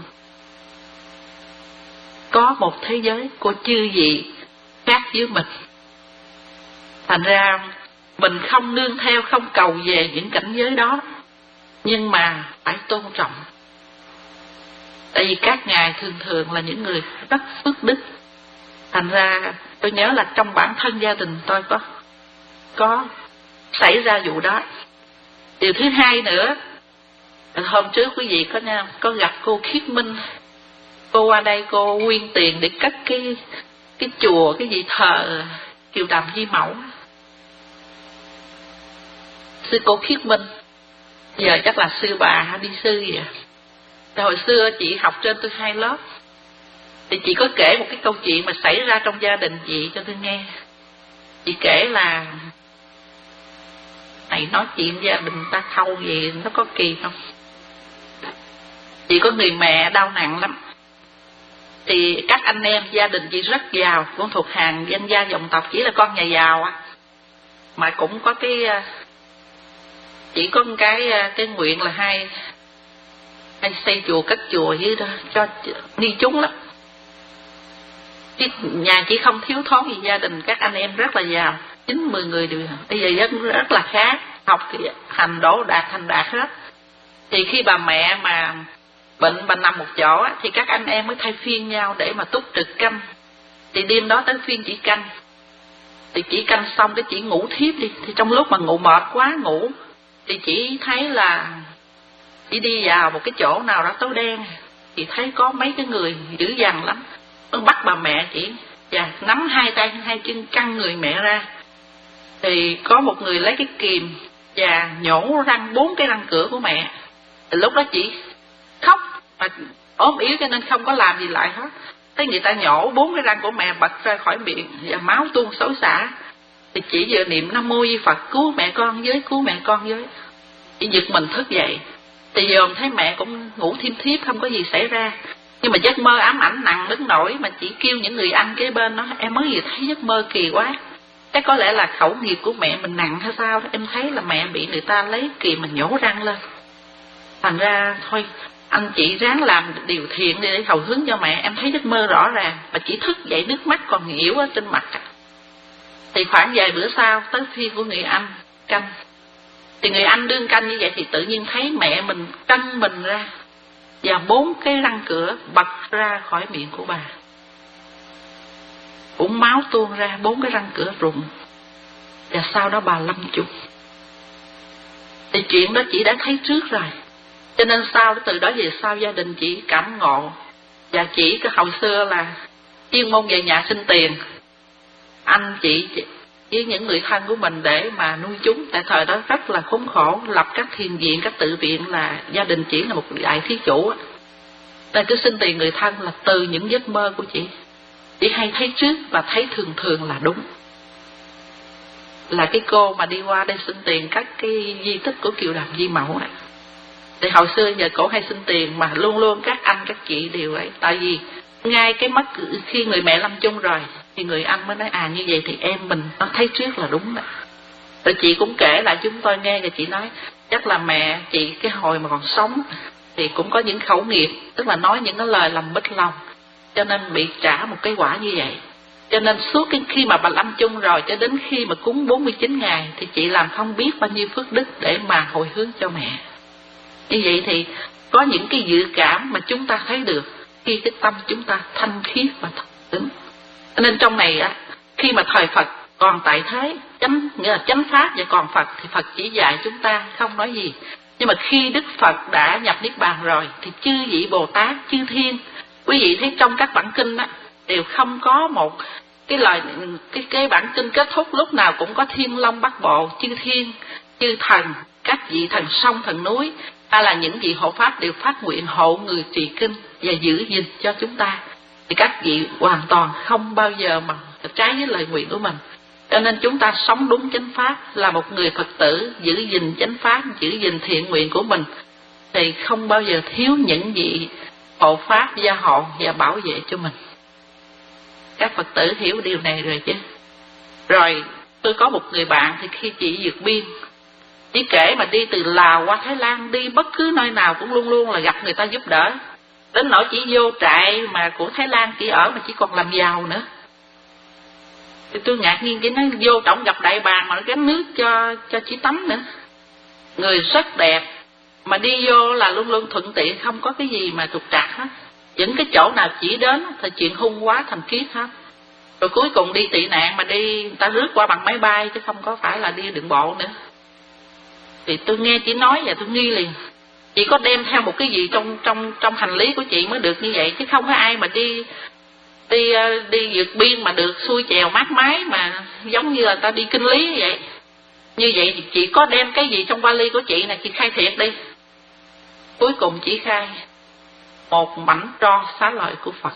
Có một thế giới của chư vị khác với mình. Thành ra mình không nương theo, không cầu về những cảnh giới đó, nhưng mà phải tôn trọng. Tại vì các ngài thường thường là những người rất phước đức. Thành ra tôi nhớ là trong bản thân gia đình tôi có có xảy ra vụ đó. Điều thứ hai nữa, hôm trước quý vị có nha, có gặp cô Khiết Minh. Cô qua đây cô quyên tiền để cất cái cái chùa cái gì thờ Kiều Đàm Di Mẫu. Sư cô Khiết Minh giờ chắc là sư bà đi sư vậy. Hồi xưa chị học trên tôi hai lớp, thì chị có kể một cái câu chuyện mà xảy ra trong gia đình chị cho tôi nghe. Chị kể là này nói chuyện gia đình ta thâu gì nó có kỳ không. Chị có người mẹ đau nặng lắm. Thì các anh em gia đình chị rất giàu, cũng thuộc hàng danh gia dòng tộc, chỉ là con nhà giàu á, mà cũng có cái chỉ có một cái cái nguyện là hai hay xây chùa cất chùa với đó cho ni chúng lắm. Chứ nhà chỉ không thiếu thốn gì, gia đình các anh em rất là giàu, chín mười người đều bây giờ rất rất là khá, học thì hành đỗ đạt thành đạt hết. Thì khi bà mẹ mà bệnh, bà nằm một chỗ thì các anh em mới thay phiên nhau để mà túc trực canh. Thì đêm đó tới phiên chỉ canh, thì chỉ canh xong cái chỉ ngủ thiếp đi. Thì trong lúc mà ngủ mệt quá ngủ, thì chỉ thấy là chỉ đi vào một cái chỗ nào đó tối đen, thì thấy có mấy cái người dữ dằn lắm, Nó bắt bà mẹ chỉ và nắm hai tay hai chân căng người mẹ ra. Thì có một người lấy cái kìm và nhổ răng bốn cái răng cửa của mẹ. Thì lúc đó chị khóc mà ốm yếu cho nên không có làm gì lại hết. Thấy người ta nhổ bốn cái răng của mẹ bật ra khỏi miệng và máu tuôn xối xả. Thì chị vừa niệm Nam Mô Di Phật, cứu mẹ con với, cứu mẹ con với. Chị giật mình thức dậy. Thì dòm thấy mẹ cũng ngủ thiêm thiếp, không có gì xảy ra. Nhưng mà giấc mơ ám ảnh nặng đến nỗi mà chỉ kêu những người anh kế bên nói: em mới vừa thấy giấc mơ kỳ quá. Chắc có lẽ là khẩu nghiệp của mẹ mình nặng hay sao đó. Em thấy là mẹ bị người ta lấy kìm mình nhổ răng lên. Thành ra thôi anh chị ráng làm điều thiện để hầu hướng cho mẹ. Em thấy giấc mơ rõ ràng. Mà chỉ thức dậy nước mắt còn nhiễu ở trên mặt. Thì khoảng vài bữa sau tới phiên của người anh canh. Thì người anh đương canh như vậy thì tự nhiên thấy mẹ mình căng mình ra và bốn cái răng cửa bật ra khỏi miệng của bà. Cũng máu tuôn ra, bốn cái răng cửa rụng. Và sau đó bà lâm chung. Thì chuyện đó chị đã thấy trước rồi. Cho nên sau đó từ đó về sau gia đình chị cảm ngộ. Và chỉ cái hồi xưa là chuyên môn về nhà xin tiền. Anh chị với những người thân của mình để mà nuôi chúng. Tại thời đó rất là khốn khổ, lập các thiền viện, các tự viện, là gia đình chỉ là một đại thí chủ. Nên cứ xin tiền người thân là từ những giấc mơ của chị. Chị hay thấy trước và thấy thường thường là đúng. Là cái cô mà đi qua đây xin tiền các cái di tích của Kiều Đàm Di Mậu á. Thì hồi xưa giờ cổ hay xin tiền mà luôn luôn các anh các chị đều ấy. Tại vì ngay cái mất khi người mẹ lâm chung rồi thì người anh mới nói: à như vậy thì em mình nó thấy trước là đúng đó. Rồi chị cũng kể lại chúng tôi nghe. Rồi chị nói chắc là mẹ chị cái hồi mà còn sống thì cũng có những khẩu nghiệp, tức là nói những cái lời làm bích lòng, cho nên bị trả một cái quả như vậy. Cho nên suốt cái khi mà bà lâm chung rồi cho đến khi mà cúng bốn mươi chín ngày thì chị làm không biết bao nhiêu phước đức để mà hồi hướng cho mẹ. Như vậy thì có những cái dự cảm mà chúng ta thấy được khi cái tâm chúng ta thanh khiết và thật tính. Nên trong này á, khi mà thời Phật còn tại thế, chánh nghĩa là chánh pháp và còn Phật, thì Phật chỉ dạy chúng ta không nói gì. Nhưng mà khi Đức Phật đã nhập niết bàn rồi thì chư vị Bồ Tát, chư thiên, quý vị thấy trong các bản kinh á đều không có một cái lời cái cái bản kinh kết thúc lúc nào cũng có Thiên Long Bát Bộ, chư thiên, chư thần, các vị thần sông thần núi, hay là những vị hộ pháp đều phát nguyện hộ người trì kinh và giữ gìn cho chúng ta. Thì các vị hoàn toàn không bao giờ mà trái với lời nguyện của mình. Cho nên chúng ta sống đúng chánh pháp, là một người Phật tử giữ gìn chánh pháp, giữ gìn thiện nguyện của mình, thì không bao giờ thiếu những vị hộ pháp, gia hộ và bảo vệ cho mình. Các Phật tử hiểu điều này rồi chứ. Rồi tôi có một người bạn thì khi chị vượt biên, chỉ kể mà đi từ Lào qua Thái Lan, đi bất cứ nơi nào cũng luôn luôn là gặp người ta giúp đỡ. Đến nỗi chỉ vô trại mà của Thái Lan chỉ ở mà chỉ còn làm giàu nữa. Thì tôi ngạc nhiên, chỉ nói vô trọng gặp đại bàng mà nó gánh nước cho cho chỉ tắm nữa. Người rất đẹp, mà đi vô là luôn luôn thuận tiện, không có cái gì mà trục trặc hết. Những cái chỗ nào chỉ đến thì chuyện hung quá thành kiết hết. Rồi cuối cùng đi tị nạn mà đi, người ta rước qua bằng máy bay chứ không có phải là đi đường bộ nữa. Thì tôi nghe chị nói và tôi nghi liền. Chị có đem theo một cái gì trong trong trong hành lý của chị mới được như vậy, chứ không có ai mà đi đi đi vượt biên mà được xuôi chèo mát mái mà giống như là ta đi kinh lý như vậy. Như vậy thì chị có đem cái gì trong vali của chị này, chị khai thiệt đi. Cuối cùng chị khai một mảnh tro xá lợi của Phật.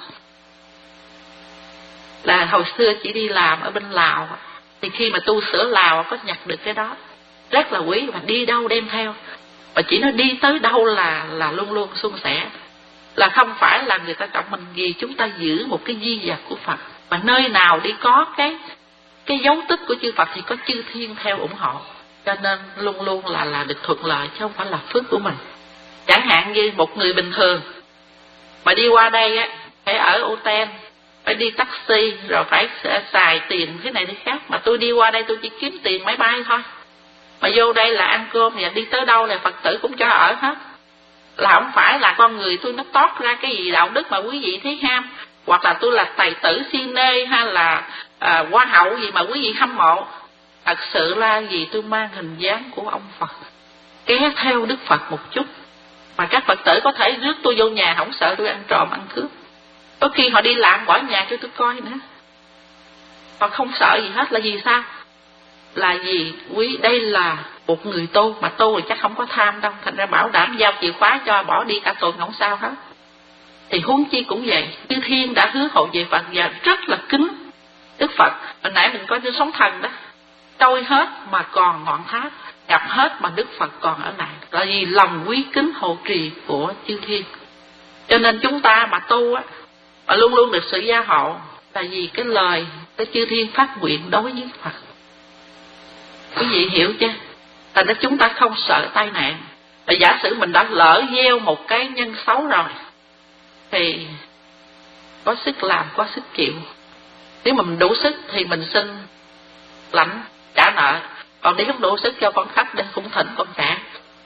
Là hồi xưa chị đi làm ở bên Lào, thì khi mà tu sửa Lào có nhặt được cái đó, rất là quý, và đi đâu đem theo. Và chỉ nói đi tới đâu là là luôn luôn suôn sẻ. Là không phải là người ta trọng mình, vì chúng ta giữ một cái di vật của Phật. Mà nơi nào đi có cái cái dấu tích của chư Phật thì có chư thiên theo ủng hộ. Cho nên luôn luôn là là được thuận lợi, chứ không phải là phước của mình. Chẳng hạn như một người bình thường mà đi qua đây á, phải ở hotel, phải đi taxi, rồi phải xài tiền thế này thế khác. Mà tôi đi qua đây tôi chỉ kiếm tiền máy bay thôi. Mà vô đây là ăn cơm và đi tới đâu là Phật tử cũng cho ở hết. Là không phải là con người tôi nó tót ra cái gì đạo đức mà quý vị thấy ham, hoặc là tôi là tài tử si nê hay là à, hoa hậu gì mà quý vị hâm mộ. Thật sự là gì, tôi mang hình dáng của ông Phật, ké theo Đức Phật một chút. Mà các Phật tử có thể rước tôi vô nhà, không sợ tôi ăn trộm ăn cướp. Có khi họ đi làm bỏ nhà cho tôi coi nữa. Họ không sợ gì hết. Là vì sao? Là vì quý đây là một người tu, mà tu thì chắc không có tham đâu, thành ra bảo đảm giao chìa khóa cho, bỏ đi cả tuần không sao hết. Thì huống chi cũng vậy, Chư Thiên đã hứa hộ về Phật và rất là kính Đức Phật. Hồi nãy mình có sóng thần đó, trôi hết mà còn ngọn tháp, gặp hết mà Đức Phật còn ở lại, là vì lòng quý kính hộ trì của Chư Thiên. Cho nên chúng ta mà tu á, mà luôn luôn được sự gia hộ, là vì cái lời cái Chư Thiên phát nguyện đối với Phật. Quý vị hiểu chưa? Thành ra chúng ta không sợ tai nạn. Và giả sử mình đã lỡ gieo một cái nhân xấu rồi, thì có sức làm, có sức chịu. Nếu mà mình đủ sức thì mình xin lãnh trả nợ, còn nếu không đủ sức cho con khách để cũng thỉnh con trả.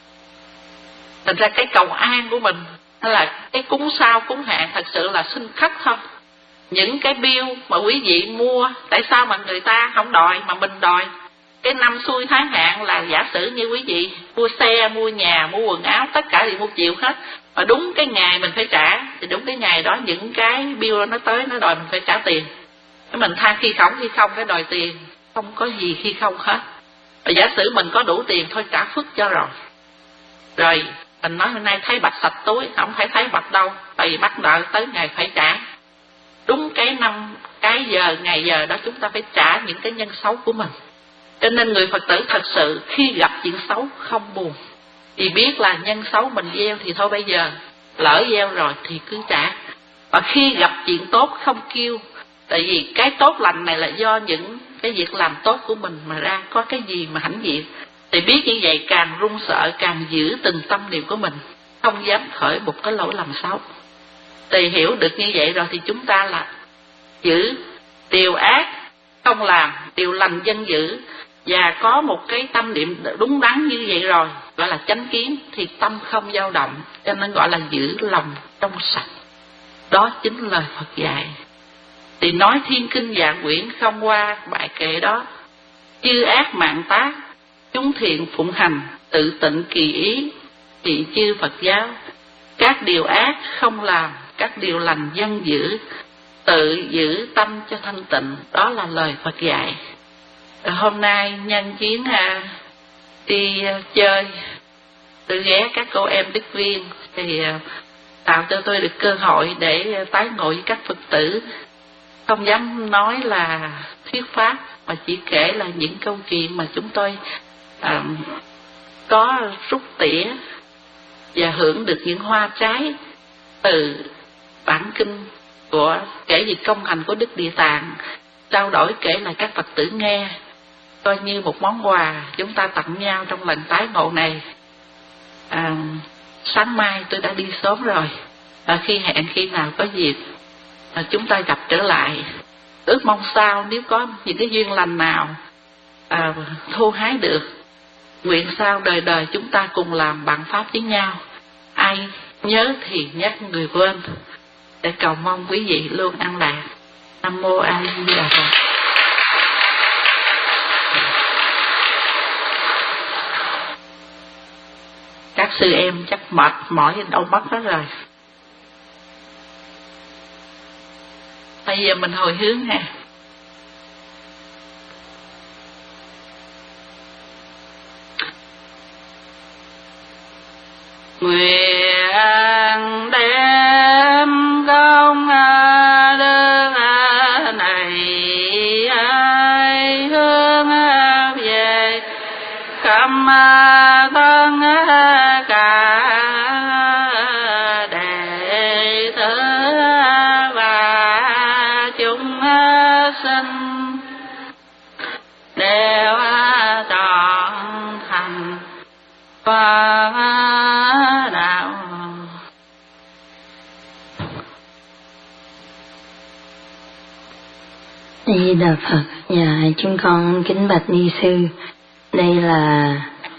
Thành ra cái cầu an của mình hay là cái cúng sao cúng hạn thật sự là xin khách thôi. Những cái bill mà quý vị mua, tại sao mà người ta không đòi mà mình đòi? Cái năm xuôi thái hạn là giả sử như quý vị mua xe, mua nhà, mua quần áo, tất cả đều mua chịu hết. Mà đúng cái ngày mình phải trả, thì đúng cái ngày đó những cái bill nó tới nó đòi mình phải trả tiền. Cái mình than khi không, khi không cái đòi tiền, không có gì khi không hết. Và giả sử mình có đủ tiền thôi trả phước cho rồi. Rồi mình nói hôm nay thấy bạch sạch túi, không phải thấy bạch đâu, tại vì bắt nợ tới ngày phải trả. Đúng cái năm, cái giờ, ngày giờ đó chúng ta phải trả những cái nhân xấu của mình. Cho nên người Phật tử thật sự khi gặp chuyện xấu không buồn, vì biết là nhân xấu mình gieo thì thôi bây giờ lỡ gieo rồi thì cứ trả. Và khi gặp chuyện tốt không kêu, tại vì cái tốt lành này là do những cái việc làm tốt của mình mà ra, có cái gì mà hãnh diện. Thì biết như vậy càng run sợ, càng giữ từng tâm niệm của mình, không dám khởi một cái lỗi lầm xấu. Thì hiểu được như vậy rồi thì chúng ta là giữ điều ác không làm, điều lành dân giữ, và có một cái tâm niệm đúng đắn như vậy rồi, gọi là chánh kiến, thì tâm không dao động, cho nên gọi là giữ lòng trong sạch. Đó chính lời Phật dạy. Thì nói thiên kinh vạn quyển không qua bài kệ đó. Chư ác mạng tác, chúng thiện phụng hành, tự tịnh kỳ ý, trị chư Phật giáo. Các điều ác không làm, các điều lành dân giữ, tự giữ tâm cho thanh tịnh. Đó là lời Phật dạy. Hôm nay nhân chuyến à, đi à, chơi, tôi ghé các cô em đức viên, thì à, tạo cho tôi được cơ hội để à, tái ngộ với các Phật tử. Không dám nói là thuyết pháp, mà chỉ kể là những câu chuyện mà chúng tôi à, có rút tỉa và hưởng được những hoa trái từ bản kinh của kể về công hành của Đức Địa Tạng, trao đổi kể lại các Phật tử nghe, coi như một món quà chúng ta tặng nhau trong lần tái ngộ này. À, sáng mai tôi đã đi sớm rồi, và khi hẹn khi nào có dịp à, chúng ta gặp trở lại. Ước mong sao nếu có những cái duyên lành nào à, thu hái được, nguyện sao đời đời chúng ta cùng làm bạn pháp với nhau. Ai nhớ thì nhắc người quên, để cầu mong quý vị luôn an lạc. Nam mô A Di Đà Phật. Các sư em chắc mệt mỏi đâu mất hết rồi. Bây giờ mình hồi hướng ha. Nguyện đem công đức này ai hướng về khắp thân cả đệ tử và chúng sinh đều trọn thành Phật đạo. Di Đà Phật. Dạ, chúng con kính bạch ni sư, đây là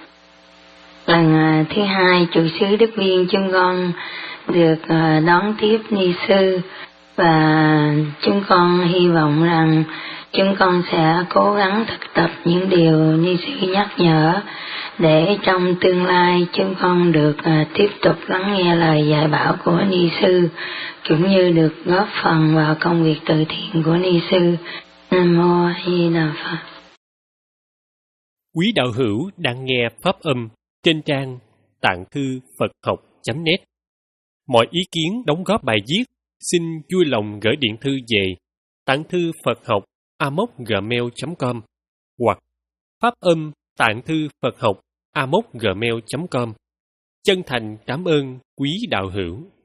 lần thứ hai trụ xứ Đức Viên chúng con được đón tiếp ni sư, và chúng con hy vọng rằng chúng con sẽ cố gắng thực tập những điều ni sư nhắc nhở để trong tương lai chúng con được à, tiếp tục lắng nghe lời dạy bảo của ni sư, cũng như được góp phần vào công việc từ thiện của ni sư. Nam mô A Di Đà Phật. Quý đạo hữu đang nghe pháp âm trên trang tạng thư Phật học chấm net. Mọi ý kiến đóng góp bài viết xin vui lòng gửi điện thư về tạng thư Phật học a m o c gmail chấm com hoặc pháp âm tạng thư Phật học a m o c gmail chấm com. Chân thành cảm ơn quý đạo hữu.